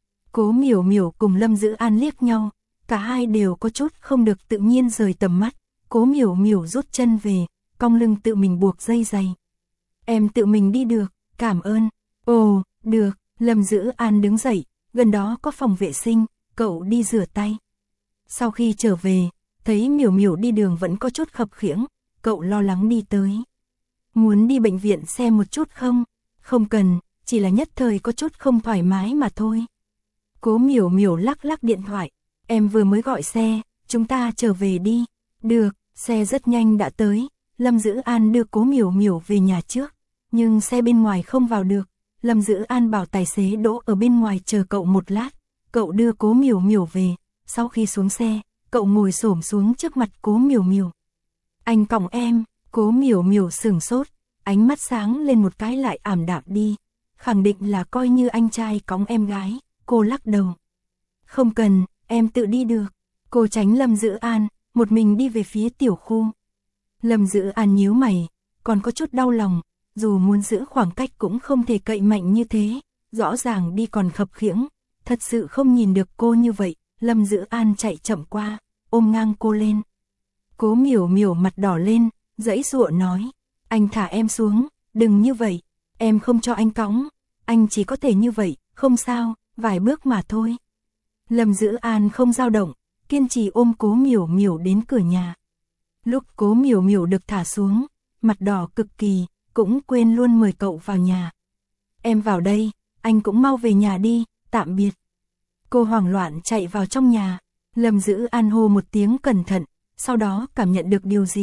Cố Miểu Miểu cùng Lâm Dữ An liếc nhau, cả hai đều có chút không được tự nhiên rời tầm mắt. Cố Miểu Miểu rút chân về, cong lưng tự mình buộc dây giày. Em tự mình đi được, cảm ơn. Ồ, được, Lâm Dữ An đứng dậy, gần đó có phòng vệ sinh, cậu đi rửa tay. Sau khi trở về, thấy Miểu Miểu đi đường vẫn có chút khập khiễng, cậu lo lắng đi tới. Muốn đi bệnh viện xem một chút không? Không cần, chỉ là nhất thời có chút không thoải mái mà thôi. Cố Miểu Miểu lắc lắc điện thoại, em vừa mới gọi xe, chúng ta trở về đi. Được, xe rất nhanh đã tới, Lâm Dữ An đưa Cố Miểu Miểu về nhà trước, nhưng xe bên ngoài không vào được. Lâm Dữ An bảo tài xế đỗ ở bên ngoài chờ cậu một lát, cậu đưa Cố Miểu Miểu về, sau khi xuống xe, cậu ngồi xổm xuống trước mặt Cố Miểu Miểu. Anh cõng em. Cố Miểu Miểu sửng sốt, ánh mắt sáng lên một cái lại ảm đạm đi, khẳng định là coi như anh trai cõng em gái, cô lắc đầu. Không cần, em tự đi được. Cô tránh Lâm Dữ An, một mình đi về phía tiểu khu. Lâm Dữ An nhíu mày, còn có chút đau lòng, dù muốn giữ khoảng cách cũng không thể cậy mạnh như thế, rõ ràng đi còn khập khiễng, thật sự không nhìn được cô như vậy. Lâm Dữ An chạy chậm qua, ôm ngang cô lên. Cố Miểu Miểu mặt đỏ lên, giãy giụa nói, anh thả em xuống, đừng như vậy, em không cho anh cõng, anh chỉ có thể như vậy, không sao, vài bước mà thôi. Lâm Dữ An không dao động, kiên trì ôm Cố Miểu Miểu đến cửa nhà. Lúc Cố Miểu Miểu được thả xuống, mặt đỏ cực kỳ, cũng quên luôn mời cậu vào nhà. Em vào đây, anh cũng mau về nhà đi, tạm biệt. Cô hoảng loạn chạy vào trong nhà, Lâm Dữ An hô một tiếng cẩn thận, sau đó cảm nhận được điều gì,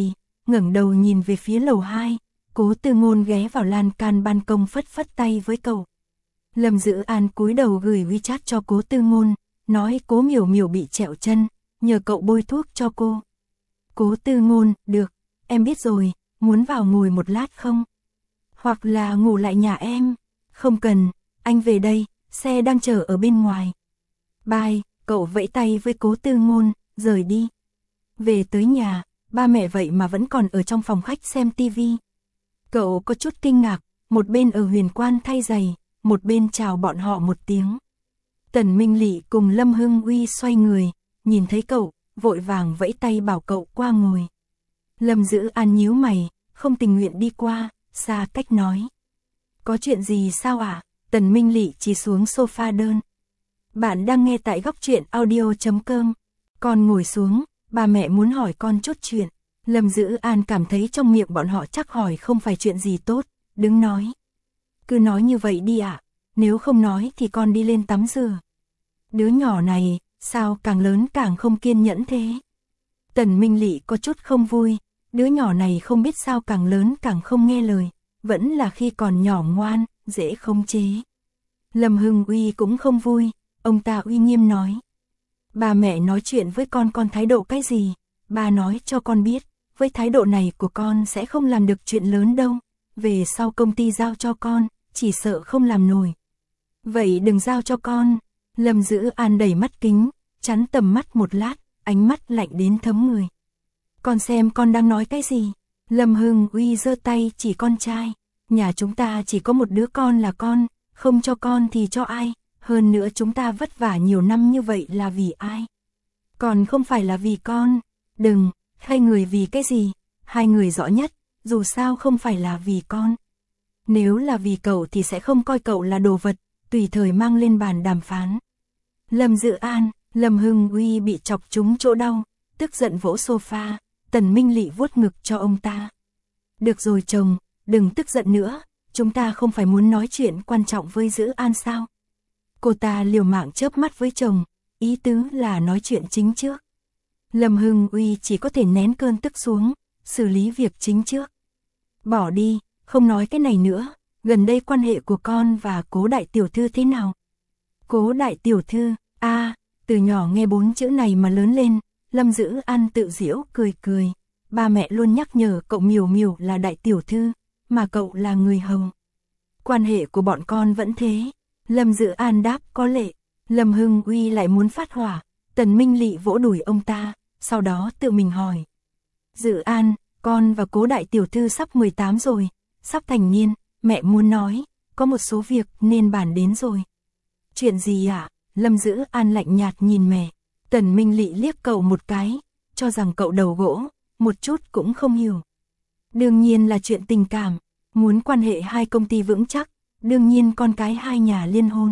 ngẩng đầu nhìn về phía lầu hai, Cố Tư Ngôn ghé vào lan can ban công phất phất tay với cậu. Lâm Dữ An cúi đầu gửi WeChat cho Cố Tư Ngôn, nói Cố Miểu Miểu bị trẹo chân, nhờ cậu bôi thuốc cho cô. Cố Tư Ngôn, được, em biết rồi, muốn vào ngồi một lát không? Hoặc là ngủ lại nhà em? Không cần, anh về đây, xe đang chờ ở bên ngoài. Bye, cậu vẫy tay với Cố Tư Ngôn, rời đi. Về tới nhà, ba mẹ vậy mà vẫn còn ở trong phòng khách xem tivi. Cậu có chút kinh ngạc, một bên ở huyền quan thay giày, một bên chào bọn họ một tiếng. Tần Minh Lị cùng Lâm Hưng Uy xoay người, nhìn thấy cậu, vội vàng vẫy tay bảo cậu qua ngồi. Lâm Dữ An nhíu mày, không tình nguyện đi qua, xa cách nói. Có chuyện gì sao ạ? À? Tần Minh Lị chỉ xuống sofa đơn. Bạn đang nghe tại góc truyện audio chấm com. Con ngồi xuống, ba mẹ muốn hỏi con chút chuyện. Lâm Dữ An cảm thấy trong miệng bọn họ chắc hỏi không phải chuyện gì tốt, đứng nói. Cứ nói như vậy đi ạ, à? Nếu không nói thì con đi lên tắm rửa. Đứa nhỏ này, sao càng lớn càng không kiên nhẫn thế? Tần Minh Lị có chút không vui, đứa nhỏ này không biết sao càng lớn càng không nghe lời, vẫn là khi còn nhỏ ngoan, dễ khống chế. Lâm Hưng Uy cũng không vui, ông ta uy nghiêm nói. Ba mẹ nói chuyện với con con thái độ cái gì, ba nói cho con biết, với thái độ này của con sẽ không làm được chuyện lớn đâu, về sau công ty giao cho con, chỉ sợ không làm nổi. Vậy đừng giao cho con. Lâm Dữ An đẩy mắt kính, chắn tầm mắt một lát, ánh mắt lạnh đến thấm người. Con xem con đang nói cái gì? Lâm Hưng Uy giơ tay chỉ con trai. Nhà chúng ta chỉ có một đứa con là con, không cho con thì cho ai? Hơn nữa chúng ta vất vả nhiều năm như vậy là vì ai? Còn không phải là vì con. Đừng, hai người vì cái gì? Hai người rõ nhất, dù sao không phải là vì con. Nếu là vì cậu thì sẽ không coi cậu là đồ vật, tùy thời mang lên bàn đàm phán. Lâm Dữ An, Lâm Hưng Uy bị chọc trúng chỗ đau, tức giận vỗ sofa, Tần Minh Lị vuốt ngực cho ông ta. Được rồi chồng, đừng tức giận nữa, chúng ta không phải muốn nói chuyện quan trọng với Dữ An sao? Cô ta liều mạng chớp mắt với chồng, ý tứ là nói chuyện chính trước. Lâm Hưng Uy chỉ có thể nén cơn tức xuống, xử lý việc chính trước. Bỏ đi, không nói cái này nữa, gần đây quan hệ của con và Cố đại tiểu thư thế nào? Cố đại tiểu thư, a à, từ nhỏ nghe bốn chữ này mà lớn lên, Lâm Dữ An tự giễu cười cười. Ba mẹ luôn nhắc nhở cậu Miểu Miểu là đại tiểu thư, mà cậu là người hầu. Quan hệ của bọn con vẫn thế. Lâm Dữ An đáp có lệ. Lâm Hưng Uy lại muốn phát hỏa, Tần Minh Lị vỗ đùi ông ta, sau đó tự mình hỏi. Dữ An, con và Cố đại tiểu thư sắp mười tám rồi, sắp thành niên, mẹ muốn nói, có một số việc nên bàn đến rồi. Chuyện gì ạ? À? Lâm Dữ An lạnh nhạt nhìn mẹ. Tần Minh Lị liếc cậu một cái, cho rằng cậu đầu gỗ, một chút cũng không hiểu. Đương nhiên là chuyện tình cảm, muốn quan hệ hai công ty vững chắc, đương nhiên con cái hai nhà liên hôn.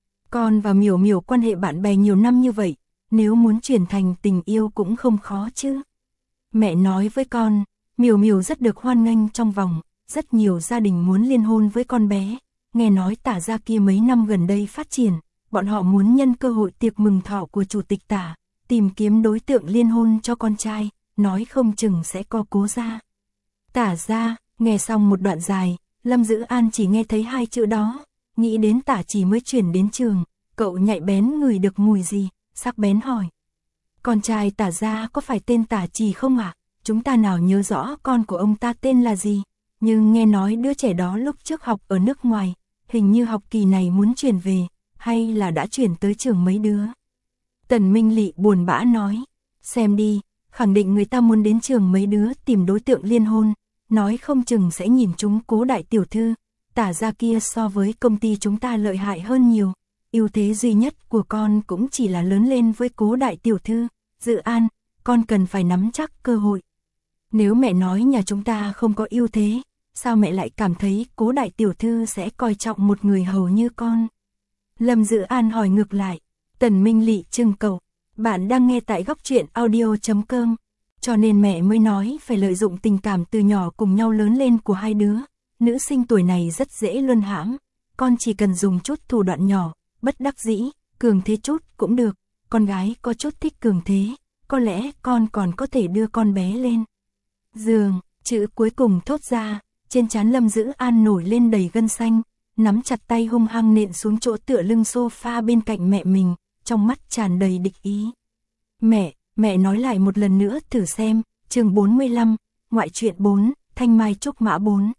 Con và Miểu Miểu quan hệ bạn bè nhiều năm như vậy, nếu muốn chuyển thành tình yêu cũng không khó chứ. Mẹ nói với con, Miểu Miểu rất được hoan nghênh trong vòng, rất nhiều gia đình muốn liên hôn với con bé. Nghe nói Tả gia kia mấy năm gần đây phát triển, bọn họ muốn nhân cơ hội tiệc mừng thọ của chủ tịch Tả, tìm kiếm đối tượng liên hôn cho con trai, nói không chừng sẽ có Cố gia. Tả gia, nghe xong một đoạn dài, Lâm Dữ An chỉ nghe thấy hai chữ đó, nghĩ đến Tả Chỉ mới chuyển đến trường, cậu nhạy bén ngửi được mùi gì, sắc bén hỏi. Con trai Tả gia có phải tên Tả Chỉ không ạ? À? Chúng ta nào nhớ rõ con của ông ta tên là gì, nhưng nghe nói đứa trẻ đó lúc trước học ở nước ngoài, hình như học kỳ này muốn chuyển về, hay là đã chuyển tới trường mấy đứa. Tần Minh Lị buồn bã nói, xem đi, khẳng định người ta muốn đến trường mấy đứa tìm đối tượng liên hôn, nói không chừng sẽ nhìn chúng Cố đại tiểu thư, Tả gia kia so với công ty chúng ta lợi hại hơn nhiều, ưu thế duy nhất của con cũng chỉ là lớn lên với Cố đại tiểu thư. Dữ An, con cần phải nắm chắc cơ hội. Nếu mẹ nói nhà chúng ta không có ưu thế, sao mẹ lại cảm thấy Cố đại tiểu thư sẽ coi trọng một người hầu như con? Lâm Dữ An hỏi ngược lại. Tần Minh Lị trưng cầu, bạn đang nghe tại góc truyện audio chấm com, cho nên mẹ mới nói phải lợi dụng tình cảm từ nhỏ cùng nhau lớn lên của hai đứa. Nữ sinh tuổi này rất dễ luân hãm, con chỉ cần dùng chút thủ đoạn nhỏ, bất đắc dĩ, cường thế chút cũng được. Con gái có chút thích cường thế, có lẽ con còn có thể đưa con bé lên giường. Chữ cuối cùng thốt ra, trên trán Lâm Dữ An nổi lên đầy gân xanh, nắm chặt tay hung hăng nện xuống chỗ tựa lưng sofa bên cạnh mẹ mình, trong mắt tràn đầy địch ý. Mẹ, mẹ nói lại một lần nữa thử xem, chương bốn mươi lăm, ngoại truyện bốn, Thanh Mai Trúc Mã bốn.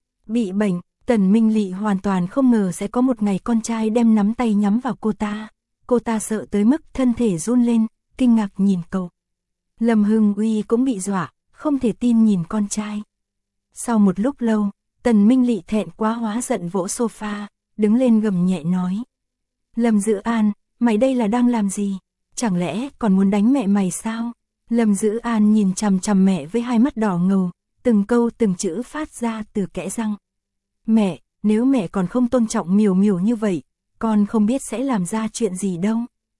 Bị bệnh, Tần Minh Lị hoàn toàn không ngờ sẽ có một ngày con trai đem nắm tay nhắm vào cô ta. Cô ta sợ tới mức thân thể run lên, kinh ngạc nhìn cậu. Lâm Hưng Uy cũng bị dọa, không thể tin nhìn con trai. Sau một lúc lâu, Tần Minh Lị thẹn quá hóa giận vỗ sofa, đứng lên gầm nhẹ nói. Lâm Dữ An, mày đây là đang làm gì? Chẳng lẽ còn muốn đánh mẹ mày sao? Lâm Dữ An nhìn chằm chằm mẹ với hai mắt đỏ ngầu, từng câu từng chữ phát ra từ kẽ răng. Mẹ, nếu mẹ còn không tôn trọng Miểu Miểu như vậy, con không biết sẽ làm ra chuyện gì đâu.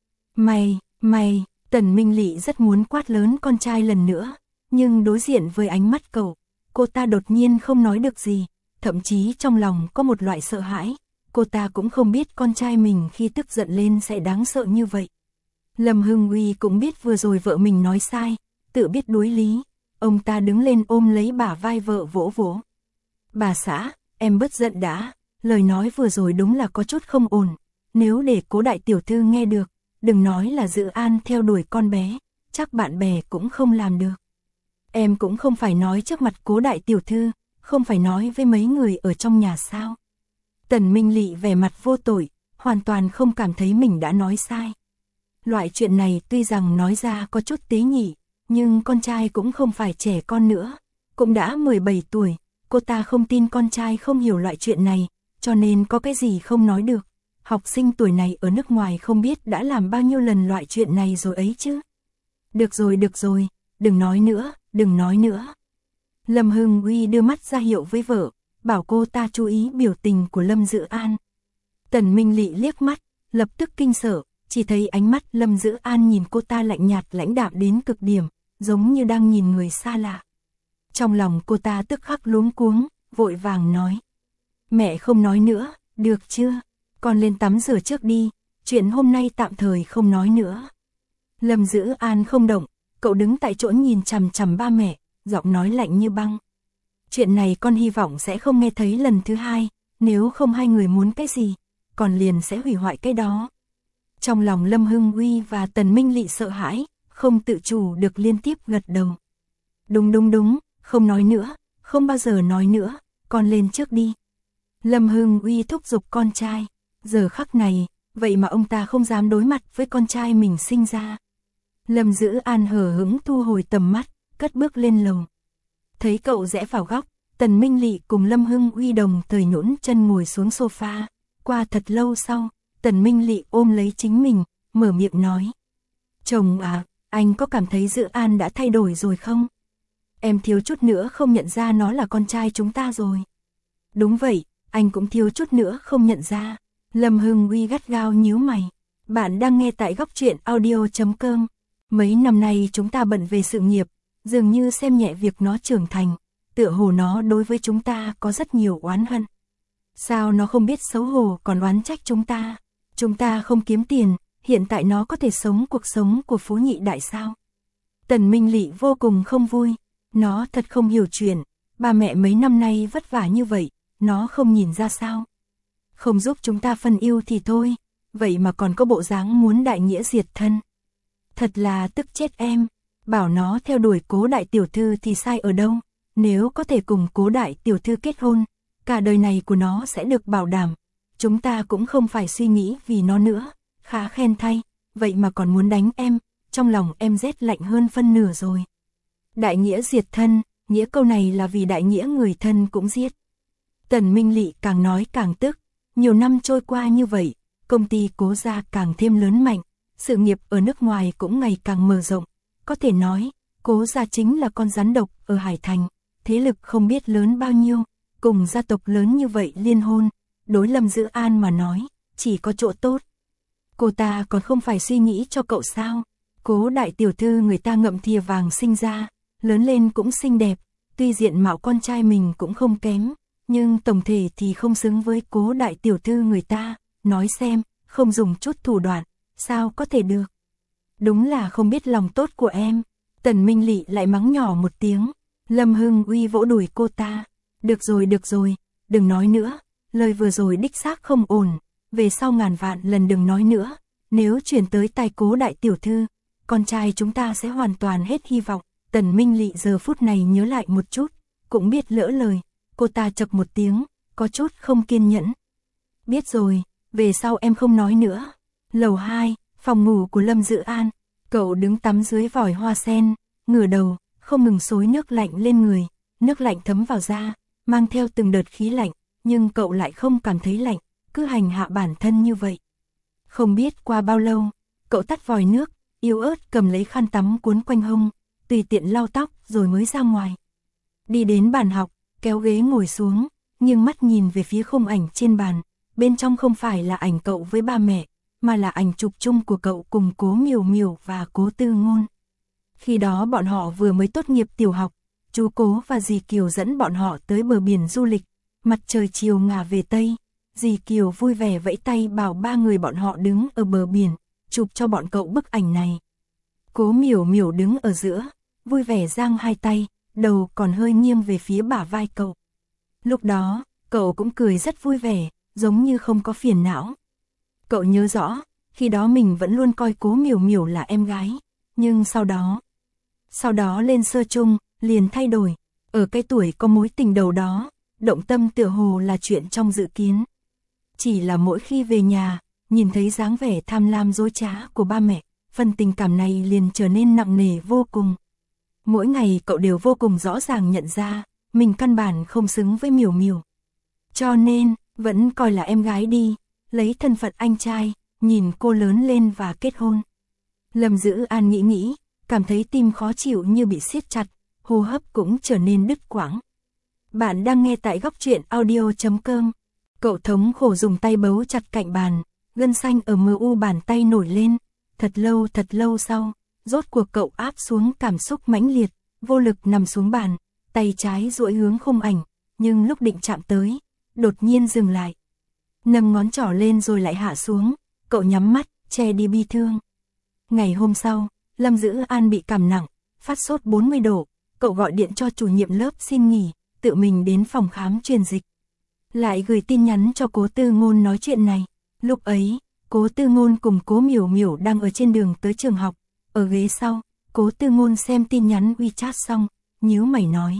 Mày, mày, Tần Minh Lị rất muốn quát lớn con trai lần nữa, nhưng đối diện với ánh mắt cậu, cô ta đột nhiên không nói được gì, thậm chí trong lòng có một loại sợ hãi, cô ta cũng không biết con trai mình khi tức giận lên sẽ đáng sợ như vậy. Lâm Hưng Uy cũng biết vừa rồi vợ mình nói sai, tự biết đối lý, ông ta đứng lên ôm lấy bả vai vợ vỗ vỗ. Bà xã, em bớt giận đã, lời nói vừa rồi đúng là có chút không ổn, nếu để Cố đại tiểu thư nghe được, đừng nói là Dữ An theo đuổi con bé, chắc bạn bè cũng không làm được. Em cũng không phải nói trước mặt Cố đại tiểu thư, không phải nói với mấy người ở trong nhà sao. Tần Minh Lị vẻ mặt vô tội, hoàn toàn không cảm thấy mình đã nói sai. Loại chuyện này tuy rằng nói ra có chút tế nhị, nhưng con trai cũng không phải trẻ con nữa, cũng đã mười bảy tuổi, cô ta không tin con trai không hiểu loại chuyện này, cho nên có cái gì không nói được. Học sinh tuổi này ở nước ngoài không biết đã làm bao nhiêu lần loại chuyện này rồi ấy chứ. Được rồi được rồi, đừng nói nữa, đừng nói nữa. Lâm Hưng Uy đưa mắt ra hiệu với vợ, bảo cô ta chú ý biểu tình của Lâm Dữ An. Tần Minh Lị liếc mắt, lập tức kinh sợ, chỉ thấy ánh mắt Lâm Dữ An nhìn cô ta lạnh nhạt lãnh đạm đến cực điểm, giống như đang nhìn người xa lạ. Trong lòng cô ta tức khắc luống cuống, vội vàng nói. Mẹ không nói nữa, được chưa? Con lên tắm rửa trước đi, chuyện hôm nay tạm thời không nói nữa. Lâm Dữ An không động, cậu đứng tại chỗ nhìn chằm chằm ba mẹ, giọng nói lạnh như băng. Chuyện này con hy vọng sẽ không nghe thấy lần thứ hai, nếu không hai người muốn cái gì, còn liền sẽ hủy hoại cái đó. Trong lòng Lâm Hưng Uy và Tần Minh Lị sợ hãi, không tự chủ được liên tiếp gật đầu. Đúng đúng đúng, không nói nữa, không bao giờ nói nữa, con lên trước đi. Lâm Hưng Uy thúc giục con trai, giờ khắc này, vậy mà ông ta không dám đối mặt với con trai mình sinh ra. Lâm Dữ An hờ hững thu hồi tầm mắt, cất bước lên lầu. Thấy cậu rẽ vào góc, Tần Minh Lị cùng Lâm Hưng Uy đồng thời nhũn chân ngồi xuống sofa. Qua thật lâu sau, Tần Minh Lị ôm lấy chính mình, mở miệng nói. Chồng à, anh có cảm thấy Dữ An đã thay đổi rồi không? Em thiếu chút nữa không nhận ra nó là con trai chúng ta rồi. Đúng vậy, anh cũng thiếu chút nữa không nhận ra. Lâm Hưng Uy gắt gao nhíu mày. Bạn đang nghe tại góc truyện audio chấm com. Mấy năm nay chúng ta bận về sự nghiệp, dường như xem nhẹ việc nó trưởng thành, tựa hồ nó đối với chúng ta có rất nhiều oán hận. Sao nó không biết xấu hổ còn oán trách chúng ta? Chúng ta không kiếm tiền, hiện tại nó có thể sống cuộc sống của phú nhị đại sao? Tần Minh Lị vô cùng không vui, nó thật không hiểu chuyện, ba mẹ mấy năm nay vất vả như vậy, nó không nhìn ra sao? Không giúp chúng ta phân yêu thì thôi, vậy mà còn có bộ dáng muốn đại nghĩa diệt thân. Thật là tức chết em, bảo nó theo đuổi Cố đại tiểu thư thì sai ở đâu, nếu có thể cùng Cố đại tiểu thư kết hôn, cả đời này của nó sẽ được bảo đảm, chúng ta cũng không phải suy nghĩ vì nó nữa, khá khen thay, vậy mà còn muốn đánh em, trong lòng em rét lạnh hơn phân nửa rồi. Đại nghĩa diệt thân, nghĩa câu này là vì đại nghĩa người thân cũng giết. Tần Minh Lị càng nói càng tức, nhiều năm trôi qua như vậy, công ty Cố gia càng thêm lớn mạnh, sự nghiệp ở nước ngoài cũng ngày càng mở rộng, có thể nói, Cố gia chính là con rắn độc ở Hải Thành, thế lực không biết lớn bao nhiêu, cùng gia tộc lớn như vậy liên hôn, đối Lâm Dữ An mà nói, chỉ có chỗ tốt. Cô ta còn không phải suy nghĩ cho cậu sao? Cố đại tiểu thư người ta ngậm thìa vàng sinh ra, lớn lên cũng xinh đẹp, tuy diện mạo con trai mình cũng không kém, nhưng tổng thể thì không xứng với Cố đại tiểu thư người ta, nói xem, không dùng chút thủ đoạn, sao có thể được? Đúng là không biết lòng tốt của em. Tần Minh Lị lại mắng nhỏ một tiếng, Lâm Hưng Uy vỗ đùi cô ta. Được rồi được rồi, đừng nói nữa, lời vừa rồi đích xác không ổn, về sau ngàn vạn lần đừng nói nữa, nếu chuyển tới tai Cố đại tiểu thư, con trai chúng ta sẽ hoàn toàn hết hy vọng. Tần Minh Lị giờ phút này nhớ lại một chút, cũng biết lỡ lời, cô ta chậc một tiếng, có chút không kiên nhẫn. Biết rồi, về sau em không nói nữa. Lầu hai, phòng ngủ của Lâm Dữ An, cậu đứng tắm dưới vòi hoa sen, ngửa đầu, không ngừng xối nước lạnh lên người, nước lạnh thấm vào da, mang theo từng đợt khí lạnh, nhưng cậu lại không cảm thấy lạnh, cứ hành hạ bản thân như vậy. Không biết qua bao lâu, cậu tắt vòi nước, yếu ớt cầm lấy khăn tắm cuốn quanh hông, tùy tiện lau tóc rồi mới ra ngoài. Đi đến bàn học, kéo ghế ngồi xuống, nghiêng mắt nhìn về phía khung ảnh trên bàn, bên trong không phải là ảnh cậu với ba mẹ, mà là ảnh chụp chung của cậu cùng Cố Miểu Miểu và Cố Tư Ngôn. Khi đó bọn họ vừa mới tốt nghiệp tiểu học, chú Cố và dì Kiều dẫn bọn họ tới bờ biển du lịch, mặt trời chiều ngả về Tây, dì Kiều vui vẻ vẫy tay bảo ba người bọn họ đứng ở bờ biển, chụp cho bọn cậu bức ảnh này. Cố Miểu Miểu đứng ở giữa, vui vẻ giang hai tay, đầu còn hơi nghiêng về phía bả vai cậu. Lúc đó, cậu cũng cười rất vui vẻ, giống như không có phiền não. Cậu nhớ rõ, khi đó mình vẫn luôn coi Cố Miểu Miểu là em gái, nhưng sau đó, sau đó lên sơ chung, liền thay đổi, ở cái tuổi có mối tình đầu đó, động tâm tựa hồ là chuyện trong dự kiến. Chỉ là mỗi khi về nhà, nhìn thấy dáng vẻ tham lam dối trá của ba mẹ, phần tình cảm này liền trở nên nặng nề vô cùng. Mỗi ngày cậu đều vô cùng rõ ràng nhận ra, mình căn bản không xứng với Miểu Miểu. Cho nên, vẫn coi là em gái đi, lấy thân phận anh trai, nhìn cô lớn lên và kết hôn. Lâm Dữ An nghĩ nghĩ, cảm thấy tim khó chịu như bị siết chặt, hô hấp cũng trở nên đứt quãng. Bạn đang nghe tại góc truyện audio chấm com. Cậu thống khổ dùng tay bấu chặt cạnh bàn, gân xanh ở mờ u bàn tay nổi lên. Thật lâu thật lâu sau, rốt cuộc cậu áp xuống cảm xúc mãnh liệt, vô lực nằm xuống bàn, tay trái duỗi hướng khung ảnh, nhưng lúc định chạm tới, đột nhiên dừng lại. Nâng ngón trỏ lên rồi lại hạ xuống, cậu nhắm mắt, che đi bi thương. Ngày hôm sau, Lâm Dữ An bị cảm nặng, phát sốt bốn mươi độ, cậu gọi điện cho chủ nhiệm lớp xin nghỉ, tự mình đến phòng khám truyền dịch. Lại gửi tin nhắn cho Cố Tư Ngôn nói chuyện này. Lúc ấy, Cố Tư Ngôn cùng Cố Miểu Miểu đang ở trên đường tới trường học, ở ghế sau, Cố Tư Ngôn xem tin nhắn WeChat xong, nhíu mày nói.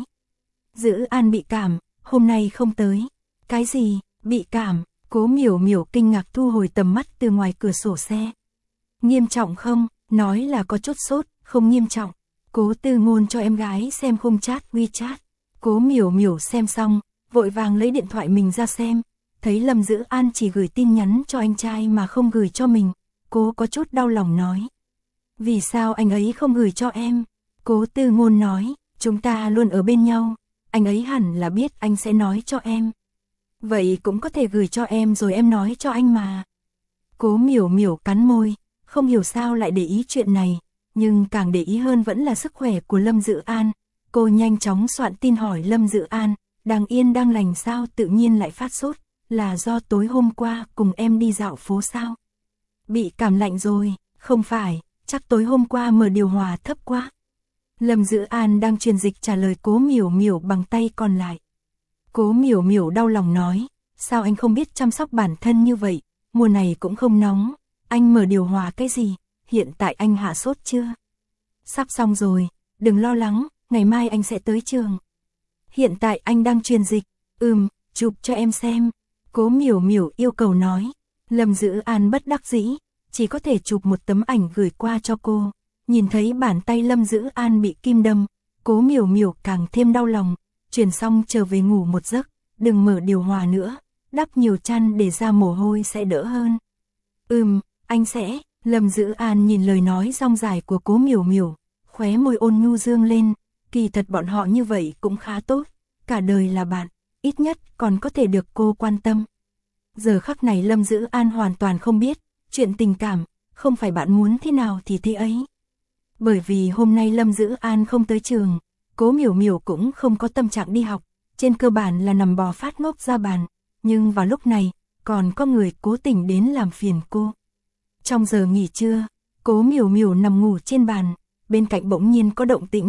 Dữ An bị cảm, hôm nay không tới. Cái gì, bị cảm? Cố Miểu Miểu kinh ngạc thu hồi tầm mắt từ ngoài cửa sổ xe. Nghiêm trọng không? Nói là có chút sốt, không nghiêm trọng. Cố Tư Ngôn cho em gái xem khung chat WeChat. Cố Miểu Miểu xem xong, vội vàng lấy điện thoại mình ra xem. Thấy Lâm Dữ An chỉ gửi tin nhắn cho anh trai mà không gửi cho mình. Cô có chút đau lòng nói. Vì sao anh ấy không gửi cho em? Cố Tư Ngôn nói, chúng ta luôn ở bên nhau. Anh ấy hẳn là biết anh sẽ nói cho em. Vậy cũng có thể gửi cho em rồi em nói cho anh mà. Cố Miểu Miểu cắn môi, không hiểu sao lại để ý chuyện này, nhưng càng để ý hơn vẫn là sức khỏe của Lâm Dữ An. Cô nhanh chóng soạn tin hỏi Lâm Dữ An, đang yên đang lành sao tự nhiên lại phát sốt, là do tối hôm qua cùng em đi dạo phố sao? Bị cảm lạnh rồi, không phải, chắc tối hôm qua mở điều hòa thấp quá. Lâm Dữ An đang truyền dịch trả lời Cố Miểu Miểu bằng tay còn lại. Cố Miểu Miểu đau lòng nói, sao anh không biết chăm sóc bản thân như vậy, mùa này cũng không nóng, anh mở điều hòa cái gì, hiện tại anh hạ sốt chưa? Sắp xong rồi, đừng lo lắng, ngày mai anh sẽ tới trường. Hiện tại anh đang truyền dịch, ừm, chụp cho em xem. Cố Miểu Miểu yêu cầu nói. Lâm Dữ An bất đắc dĩ, chỉ có thể chụp một tấm ảnh gửi qua cho cô. Nhìn thấy bàn tay Lâm Dữ An bị kim đâm, Cố Miểu Miểu càng thêm đau lòng. Truyền xong trở về ngủ một giấc, đừng mở điều hòa nữa, đắp nhiều chăn để ra mồ hôi sẽ đỡ hơn. Ừm, anh sẽ. Lâm Dữ An nhìn lời nói dong dài của Cố Miểu Miểu, khóe môi ôn nhu dương lên. Kỳ thật bọn họ như vậy cũng khá tốt, cả đời là bạn, ít nhất còn có thể được cô quan tâm. Giờ khắc này Lâm Dữ An hoàn toàn không biết, chuyện tình cảm, không phải bạn muốn thế nào thì thế ấy. Bởi vì hôm nay Lâm Dữ An không tới trường, Cố Miểu Miểu cũng không có tâm trạng đi học, trên cơ bản là nằm bò phát ngốc ra bàn, nhưng vào lúc này, còn có người cố tình đến làm phiền cô. Trong giờ nghỉ trưa, Cố Miểu Miểu nằm ngủ trên bàn, bên cạnh bỗng nhiên có động tĩnh,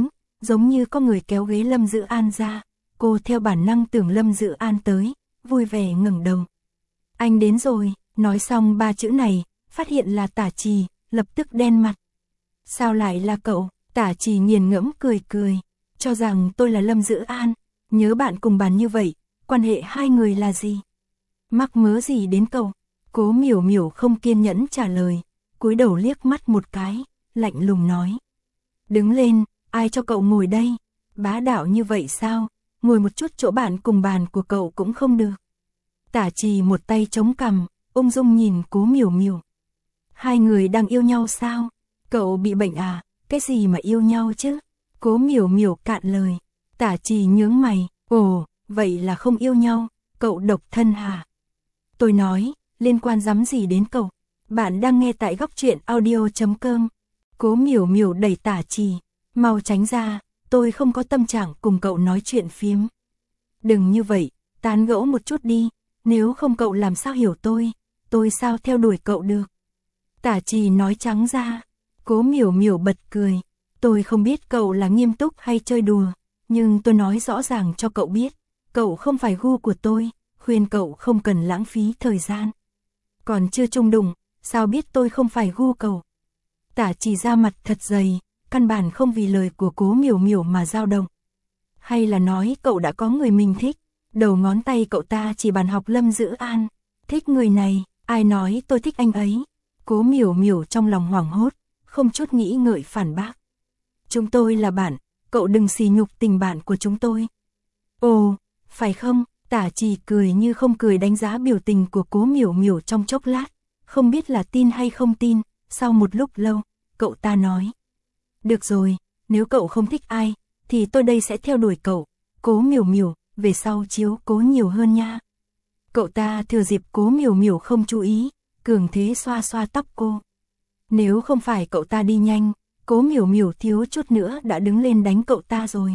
giống như có người kéo ghế Lâm Dữ An ra, cô theo bản năng tưởng Lâm Dữ An tới, vui vẻ ngẩng đầu. Anh đến rồi, nói xong ba chữ này, phát hiện là Tả Trì, lập tức đen mặt. Sao lại là cậu? Tả Trì nghiền ngẫm cười cười, cho rằng tôi là Lâm Dữ An, nhớ bạn cùng bàn như vậy, quan hệ hai người là gì? Mắc mớ gì đến cậu? Cố Miểu Miểu không kiên nhẫn trả lời, cúi đầu liếc mắt một cái, lạnh lùng nói. Đứng lên, ai cho cậu ngồi đây? Bá đạo như vậy sao? Ngồi một chút chỗ bạn cùng bàn của cậu cũng không được. Tả Trì một tay chống cằm, ung dung nhìn Cố Miểu Miểu. Hai người đang yêu nhau sao? Cậu bị bệnh à? Cái gì mà yêu nhau chứ? Cố Miểu Miểu cạn lời. Tả Trì nhướng mày, ồ, vậy là không yêu nhau, cậu độc thân hả? Tôi nói, liên quan dám gì đến cậu? Bạn đang nghe tại góc truyện audio chấm com. Cố Miểu Miểu đẩy Tả Trì, mau tránh ra, tôi không có tâm trạng cùng cậu nói chuyện phiếm. Đừng như vậy, tán gẫu một chút đi, nếu không cậu làm sao hiểu tôi, tôi sao theo đuổi cậu được? Tả Trì nói trắng ra. Cố Miểu Miểu bật cười, tôi không biết cậu là nghiêm túc hay chơi đùa, nhưng tôi nói rõ ràng cho cậu biết, cậu không phải gu của tôi, khuyên cậu không cần lãng phí thời gian. Còn chưa chung đụng, sao biết tôi không phải gu cậu? Tả Trì ra mặt thật dày, căn bản không vì lời của Cố Miểu Miểu mà dao động. Hay là nói cậu đã có người mình thích, đầu ngón tay cậu ta chỉ bàn học Lâm Dữ An, thích người này, ai nói tôi thích anh ấy? Cố Miểu Miểu trong lòng hoảng hốt, không chút nghĩ ngợi phản bác. Chúng tôi là bạn, cậu đừng xì nhục tình bạn của chúng tôi. Ồ, phải không? Tả Trì cười như không cười đánh giá biểu tình của Cố Miểu Miểu trong chốc lát, không biết là tin hay không tin, sau một lúc lâu, cậu ta nói. Được rồi, nếu cậu không thích ai, thì tôi đây sẽ theo đuổi cậu, Cố Miểu Miểu, về sau chiếu cố nhiều hơn nha. Cậu ta thừa dịp Cố Miểu Miểu không chú ý, cường thế xoa xoa tóc cô. Nếu không phải cậu ta đi nhanh, Cố Miểu Miểu thiếu chút nữa đã đứng lên đánh cậu ta rồi.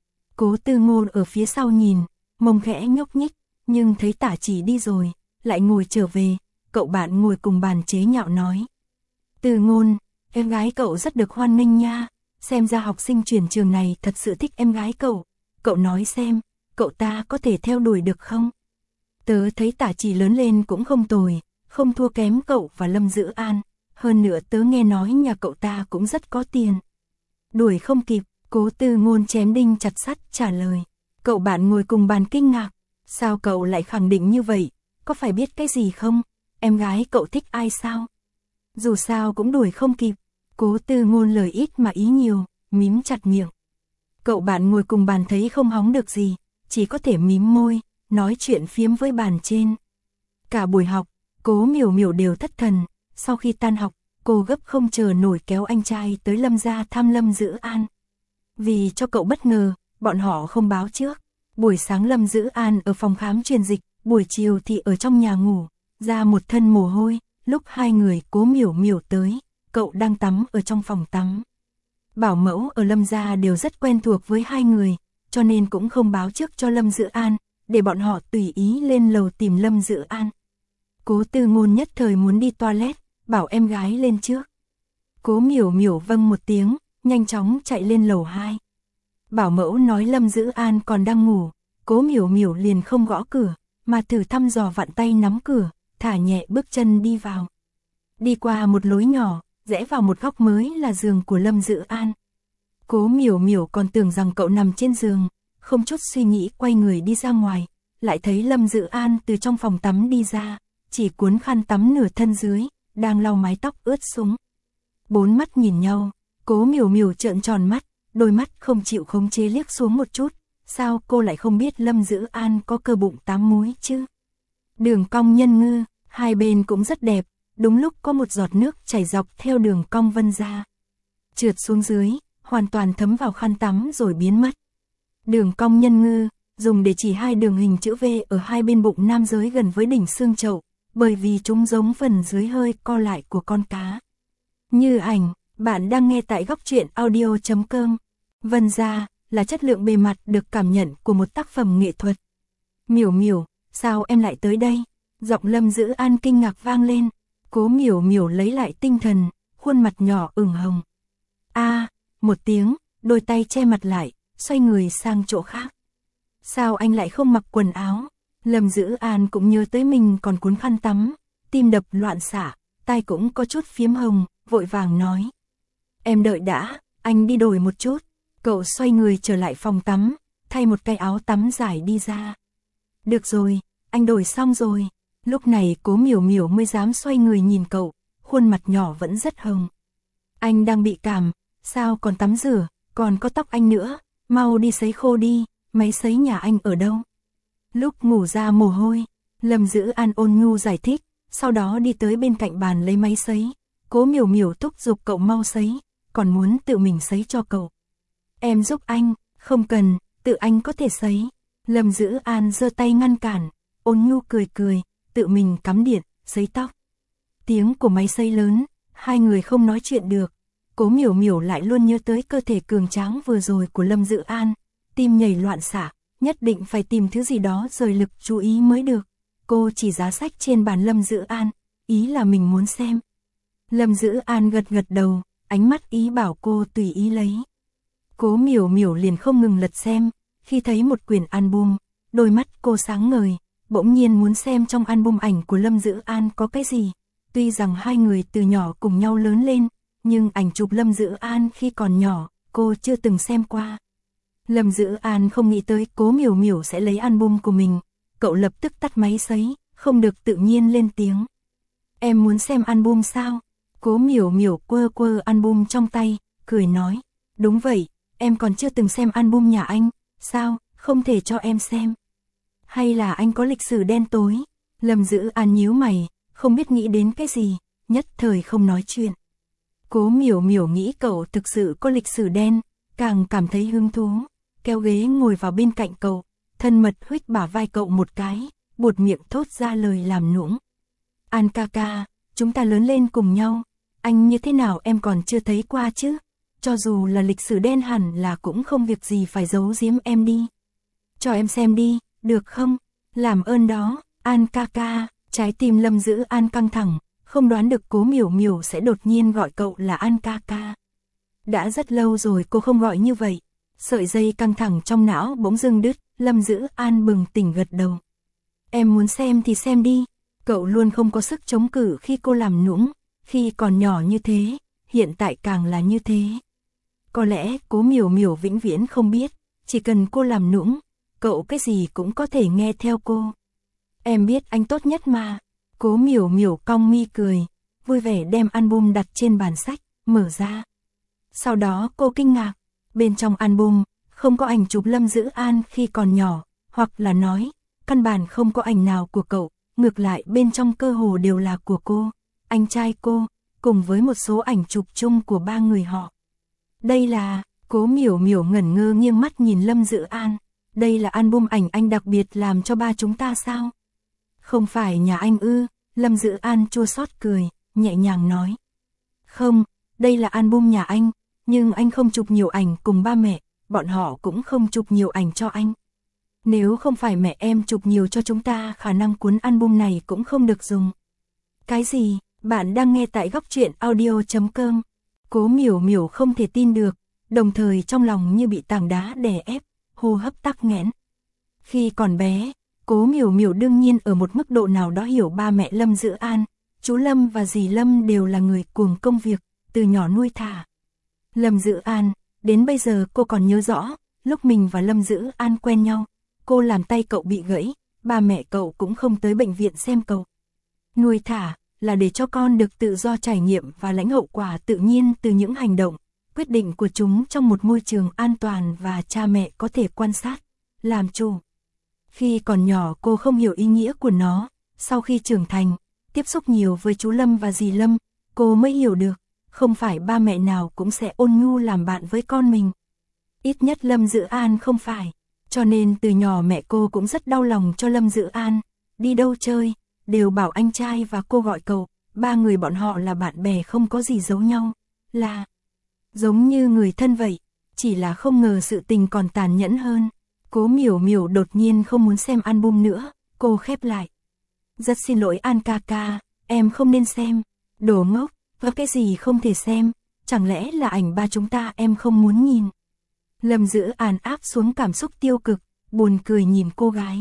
Cố Tư Ngôn ở phía sau nhìn, mông khẽ nhúc nhích, nhưng thấy Tả Trì đi rồi, lại ngồi trở về, cậu bạn ngồi cùng bàn chế nhạo nói. Tư Ngôn, em gái cậu rất được hoan nghênh nha, xem ra học sinh chuyển trường này thật sự thích em gái cậu, cậu nói xem, cậu ta có thể theo đuổi được không? Tớ thấy Tả Trì lớn lên cũng không tồi, không thua kém cậu và Lâm Dữ An, hơn nữa tớ nghe nói nhà cậu ta cũng rất có tiền. Đuổi không kịp, Cố Tư Ngôn chém đinh chặt sắt trả lời. Cậu bạn ngồi cùng bàn kinh ngạc, sao cậu lại khẳng định như vậy, có phải biết cái gì không? Em gái cậu thích ai sao? Dù sao cũng đuổi không kịp, Cố Tư Ngôn lời ít mà ý nhiều, mím chặt miệng. Cậu bạn ngồi cùng bàn thấy không hóng được gì, chỉ có thể mím môi, nói chuyện phiếm với bàn trên. Cả buổi học, Cố Miểu Miểu đều thất thần, sau khi tan học, cô gấp không chờ nổi kéo anh trai tới Lâm gia thăm Lâm Dữ An. Vì cho cậu bất ngờ, bọn họ không báo trước. Buổi sáng Lâm Dữ An ở phòng khám truyền dịch, buổi chiều thì ở trong nhà ngủ, ra một thân mồ hôi, lúc hai người Cố Miểu Miểu tới, cậu đang tắm ở trong phòng tắm. Bảo mẫu ở Lâm gia đều rất quen thuộc với hai người, cho nên cũng không báo trước cho Lâm Dữ An, để bọn họ tùy ý lên lầu tìm Lâm Dữ An. Cố Tư Ngôn nhất thời muốn đi toilet, bảo em gái lên trước. Cố Miểu Miểu vâng một tiếng, nhanh chóng chạy lên lầu hai. Bảo mẫu nói Lâm Dữ An còn đang ngủ, Cố Miểu Miểu liền không gõ cửa, mà thử thăm dò vặn tay nắm cửa, thả nhẹ bước chân đi vào. Đi qua một lối nhỏ, rẽ vào một góc mới là giường của Lâm Dữ An. Cố Miểu Miểu còn tưởng rằng cậu nằm trên giường, không chút suy nghĩ quay người đi ra ngoài, lại thấy Lâm Dữ An từ trong phòng tắm đi ra, chỉ cuốn khăn tắm nửa thân dưới, đang lau mái tóc ướt sũng. Bốn mắt nhìn nhau, Cố Miểu Miểu trợn tròn mắt, đôi mắt không chịu khống chế liếc xuống một chút, sao cô lại không biết Lâm Dữ An có cơ bụng tám múi chứ? Đường cong nhân ngư, hai bên cũng rất đẹp, đúng lúc có một giọt nước chảy dọc theo đường cong vân ra. Trượt xuống dưới, hoàn toàn thấm vào khăn tắm rồi biến mất. Đường cong nhân ngư, dùng để chỉ hai đường hình chữ V ở hai bên bụng nam giới gần với đỉnh xương chậu, bởi vì chúng giống phần dưới hơi co lại của con cá. Như ảnh, bạn đang nghe tại góc truyện audio chấm com. Vân ra, là chất lượng bề mặt được cảm nhận của một tác phẩm nghệ thuật. Miểu Miểu, sao em lại tới đây? Giọng Lâm Dữ An kinh ngạc vang lên. Cố Miểu Miểu lấy lại tinh thần, khuôn mặt nhỏ ửng hồng. A, à, một tiếng, đôi tay che mặt lại, xoay người sang chỗ khác. Sao anh lại không mặc quần áo? Lâm Dữ An cũng nhớ tới mình còn cuốn khăn tắm, tim đập loạn xạ, tai cũng có chút phiếm hồng, vội vàng nói. Em đợi đã, anh đi đổi một chút. Cậu xoay người trở lại phòng tắm, thay một cái áo tắm dài đi ra. Được rồi, anh đổi xong rồi. Lúc này Cố Miểu Miểu mới dám xoay người nhìn cậu, khuôn mặt nhỏ vẫn rất hồng. Anh đang bị cảm, sao còn tắm rửa, còn có tóc anh nữa, mau đi sấy khô đi, máy sấy nhà anh ở đâu? Lúc ngủ ra mồ hôi, Lâm Dữ An ôn nhu giải thích, sau đó đi tới bên cạnh bàn lấy máy sấy. Cố Miểu Miểu thúc giục cậu mau sấy, còn muốn tự mình sấy cho cậu. Em giúp anh, không cần, tự anh có thể sấy. Lâm Dữ An giơ tay ngăn cản, ôn nhu cười cười, tự mình cắm điện, sấy tóc. Tiếng của máy sấy lớn, hai người không nói chuyện được. Cố Miểu Miểu lại luôn nhớ tới cơ thể cường tráng vừa rồi của Lâm Dữ An, tim nhảy loạn xạ, nhất định phải tìm thứ gì đó rời lực chú ý mới được. Cô chỉ giá sách trên bàn Lâm Dữ An, ý là mình muốn xem. Lâm Dữ An gật gật đầu, ánh mắt ý bảo cô tùy ý lấy. Cố Miểu Miểu liền không ngừng lật xem, khi thấy một quyển album, đôi mắt cô sáng ngời, bỗng nhiên muốn xem trong album ảnh của Lâm Dữ An có cái gì. Tuy rằng hai người từ nhỏ cùng nhau lớn lên, nhưng ảnh chụp Lâm Dữ An khi còn nhỏ, cô chưa từng xem qua. Lâm Dữ An không nghĩ tới Cố Miểu Miểu sẽ lấy album của mình, cậu lập tức tắt máy sấy, không được tự nhiên lên tiếng. Em muốn xem album sao? Cố Miểu Miểu quơ quơ album trong tay, cười nói, đúng vậy, em còn chưa từng xem album nhà anh, sao, không thể cho em xem? Hay là anh có lịch sử đen tối? Lâm Dữ An nhíu mày, không biết nghĩ đến cái gì, nhất thời không nói chuyện. Cố Miểu Miểu nghĩ cậu thực sự có lịch sử đen, càng cảm thấy hứng thú, kéo ghế ngồi vào bên cạnh cậu, thân mật huých bả vai cậu một cái, buột miệng thốt ra lời làm nũng. An ca ca, chúng ta lớn lên cùng nhau, anh như thế nào em còn chưa thấy qua chứ? Cho dù là lịch sử đen hẳn là cũng không việc gì phải giấu giếm em đi. Cho em xem đi, được không? Làm ơn đó, An ca ca. Trái tim Lâm Dữ An căng thẳng, không đoán được Cố Miểu Miểu sẽ đột nhiên gọi cậu là An ca ca. Đã rất lâu rồi cô không gọi như vậy. Sợi dây căng thẳng trong não bỗng dưng đứt, Lâm Dữ An bừng tỉnh gật đầu. Em muốn xem thì xem đi. Cậu luôn không có sức chống cự khi cô làm nũng, khi còn nhỏ như thế, hiện tại càng là như thế. Có lẽ Cố Miểu Miểu vĩnh viễn không biết, chỉ cần cô làm nũng, cậu cái gì cũng có thể nghe theo cô. Em biết anh tốt nhất mà. Cố Miểu Miểu cong mi cười, vui vẻ đem album đặt trên bàn sách, mở ra. Sau đó cô kinh ngạc, bên trong album không có ảnh chụp Lâm Dữ An khi còn nhỏ, hoặc là nói, căn bản không có ảnh nào của cậu, ngược lại bên trong cơ hồ đều là của cô, anh trai cô, cùng với một số ảnh chụp chung của ba người họ. Đây là, Cố Miểu Miểu ngẩn ngơ nghiêng mắt nhìn Lâm Dữ An, đây là album ảnh anh đặc biệt làm cho ba chúng ta sao? Không phải nhà anh ư? Lâm Dữ An chua xót cười, nhẹ nhàng nói. Không, đây là album nhà anh, nhưng anh không chụp nhiều ảnh cùng ba mẹ, bọn họ cũng không chụp nhiều ảnh cho anh. Nếu không phải mẹ em chụp nhiều cho chúng ta, khả năng cuốn album này cũng không được dùng. Cái gì? Bạn đang nghe tại góc truyện audio chấm com. Cố Miểu Miểu không thể tin được, đồng thời trong lòng như bị tảng đá đè ép, hô hấp tắc nghẽn. Khi còn bé, Cố Miểu Miểu đương nhiên ở một mức độ nào đó hiểu ba mẹ Lâm Dữ An, chú Lâm và dì Lâm đều là người cuồng công việc, từ nhỏ nuôi thả. Lâm Dữ An, đến bây giờ cô còn nhớ rõ, lúc mình và Lâm Dữ An quen nhau, cô làm tay cậu bị gãy, ba mẹ cậu cũng không tới bệnh viện xem cậu. Nuôi thả là để cho con được tự do trải nghiệm và lãnh hậu quả tự nhiên từ những hành động, quyết định của chúng trong một môi trường an toàn và cha mẹ có thể quan sát, làm chủ. Khi còn nhỏ cô không hiểu ý nghĩa của nó, sau khi trưởng thành, tiếp xúc nhiều với chú Lâm và dì Lâm, cô mới hiểu được, không phải ba mẹ nào cũng sẽ ôn nhu làm bạn với con mình. Ít nhất Lâm Dữ An không phải, cho nên từ nhỏ mẹ cô cũng rất đau lòng cho Lâm Dữ An, đi đâu chơi, đều bảo anh trai và cô gọi cậu, ba người bọn họ là bạn bè không có gì giấu nhau, là giống như người thân vậy, chỉ là không ngờ sự tình còn tàn nhẫn hơn. Cố Miểu Miểu đột nhiên không muốn xem album nữa, cô khép lại. Rất xin lỗi An ca ca, em không nên xem, đồ ngốc, có cái gì không thể xem, chẳng lẽ là ảnh ba chúng ta em không muốn nhìn. Lâm Dữ An áp xuống cảm xúc tiêu cực, buồn cười nhìn cô gái.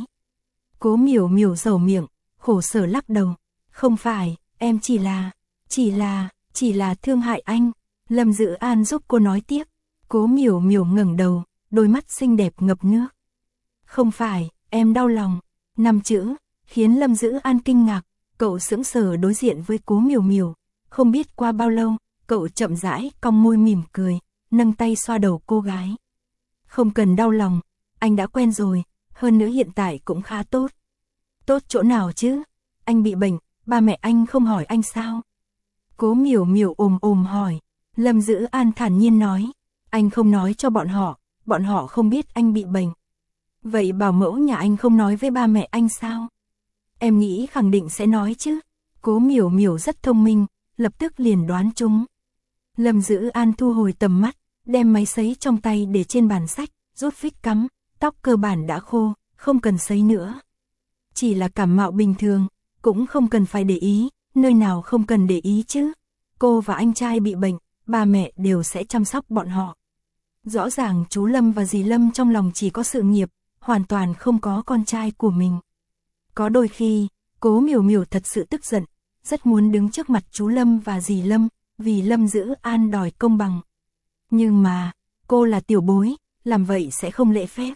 Cố Miểu Miểu dầu miệng, khổ sở lắc đầu. Không phải, em chỉ là, chỉ là, chỉ là thương hại anh. Lâm Dữ An giúp cô nói tiếp. Cố Miểu Miểu ngẩng đầu, đôi mắt xinh đẹp ngập nước. Không phải, em đau lòng. Năm chữ, khiến Lâm Dữ An kinh ngạc, cậu sững sờ đối diện với Cố Miểu Miểu. Không biết qua bao lâu, cậu chậm rãi cong môi mỉm cười, nâng tay xoa đầu cô gái. Không cần đau lòng, anh đã quen rồi, hơn nữa hiện tại cũng khá tốt. Tốt chỗ nào chứ? Anh bị bệnh, ba mẹ anh không hỏi anh sao? Cố Miểu Miểu ồm ồm hỏi. Lâm Dữ An thản nhiên nói, anh không nói cho bọn họ, bọn họ không biết anh bị bệnh. Vậy bảo mẫu nhà anh không nói với ba mẹ anh sao? Em nghĩ khẳng định sẽ nói chứ. Cố Miểu Miểu rất thông minh, lập tức liền đoán chúng. Lâm Dữ An thu hồi tầm mắt, đem máy sấy trong tay để trên bàn sách, rút phích cắm, tóc cơ bản đã khô, không cần sấy nữa. Chỉ là cảm mạo bình thường, cũng không cần phải để ý, nơi nào không cần để ý chứ. Cô và anh trai bị bệnh, ba mẹ đều sẽ chăm sóc bọn họ. Rõ ràng chú Lâm và dì Lâm trong lòng chỉ có sự nghiệp, hoàn toàn không có con trai của mình. Có đôi khi, Cố Miểu Miểu thật sự tức giận, rất muốn đứng trước mặt chú Lâm và dì Lâm, vì Lâm Dữ An đòi công bằng. Nhưng mà, cô là tiểu bối, làm vậy sẽ không lễ phép.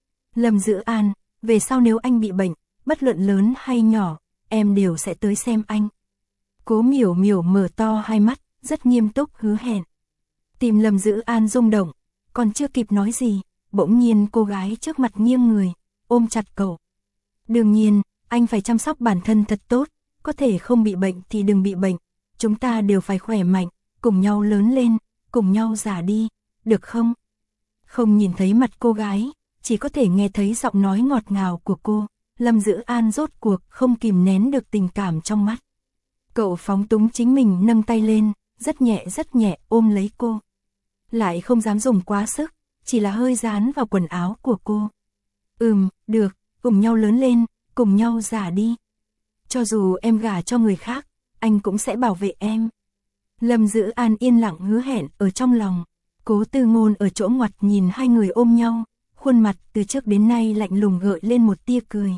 Lâm Dữ An, về sau nếu anh bị bệnh, bất luận lớn hay nhỏ, em đều sẽ tới xem anh. Cố Miểu Miểu mở to hai mắt, rất nghiêm túc hứa hẹn. Tim Lâm Dữ An rung động, còn chưa kịp nói gì, bỗng nhiên cô gái trước mặt nghiêng người, ôm chặt cậu. Đương nhiên, anh phải chăm sóc bản thân thật tốt, có thể không bị bệnh thì đừng bị bệnh, chúng ta đều phải khỏe mạnh, cùng nhau lớn lên, cùng nhau già đi, được không? Không nhìn thấy mặt cô gái, chỉ có thể nghe thấy giọng nói ngọt ngào của cô, Lâm Dữ An rốt cuộc không kìm nén được tình cảm trong mắt. Cậu phóng túng chính mình nâng tay lên, rất nhẹ rất nhẹ ôm lấy cô. Lại không dám dùng quá sức, chỉ là hơi dán vào quần áo của cô. Ừm, được, cùng nhau lớn lên, cùng nhau già đi. Cho dù em gả cho người khác, anh cũng sẽ bảo vệ em. Lâm Dữ An yên lặng hứa hẹn ở trong lòng. Cố Tư Ngôn ở chỗ ngoặt nhìn hai người ôm nhau, khuôn mặt từ trước đến nay lạnh lùng gợi lên một tia cười.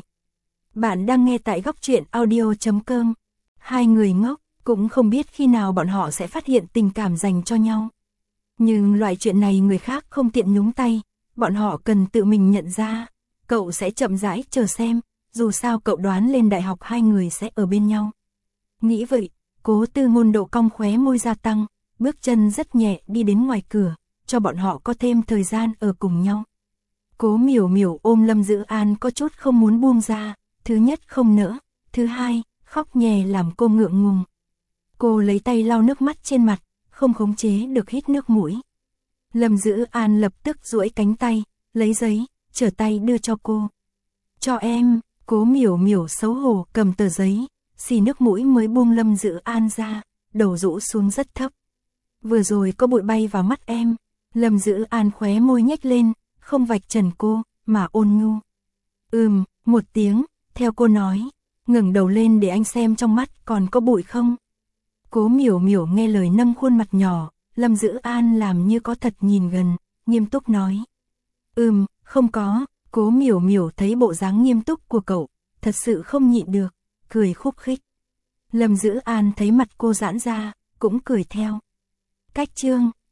Bạn đang nghe tại góc truyện audio chấm com. Hai người ngốc, cũng không biết khi nào bọn họ sẽ phát hiện tình cảm dành cho nhau. Nhưng loại chuyện này người khác không tiện nhúng tay, bọn họ cần tự mình nhận ra. Cậu sẽ chậm rãi chờ xem, dù sao cậu đoán lên đại học hai người sẽ ở bên nhau. Nghĩ vậy, Cố Tư Ngôn độ cong khóe môi gia tăng, bước chân rất nhẹ đi đến ngoài cửa, cho bọn họ có thêm thời gian ở cùng nhau. Cố Miểu Miểu ôm Lâm Dữ An có chút không muốn buông ra, thứ nhất không nỡ, thứ hai, khóc nhè làm cô ngượng ngùng. Cô lấy tay lau nước mắt trên mặt, không khống chế được hít nước mũi. Lâm Dữ An lập tức duỗi cánh tay, lấy giấy, trở tay đưa cho cô. Cho em. Cố Miểu Miểu xấu hổ cầm tờ giấy, xì nước mũi mới buông Lâm Dữ An ra, đầu rũ xuống rất thấp. Vừa rồi có bụi bay vào mắt em. Lâm Dữ An khóe môi nhếch lên, không vạch trần cô, mà ôn nhu. Ừm, một tiếng, theo cô nói, ngẩng đầu lên để anh xem trong mắt còn có bụi không. Cố Miểu Miểu nghe lời nâng khuôn mặt nhỏ, Lâm Dữ An làm như có thật nhìn gần, nghiêm túc nói. Ừm, không có. Cố Miểu Miểu thấy bộ dáng nghiêm túc của cậu, thật sự không nhịn được, cười khúc khích. Lâm Dữ An thấy mặt cô giãn ra, cũng cười theo. Cách chương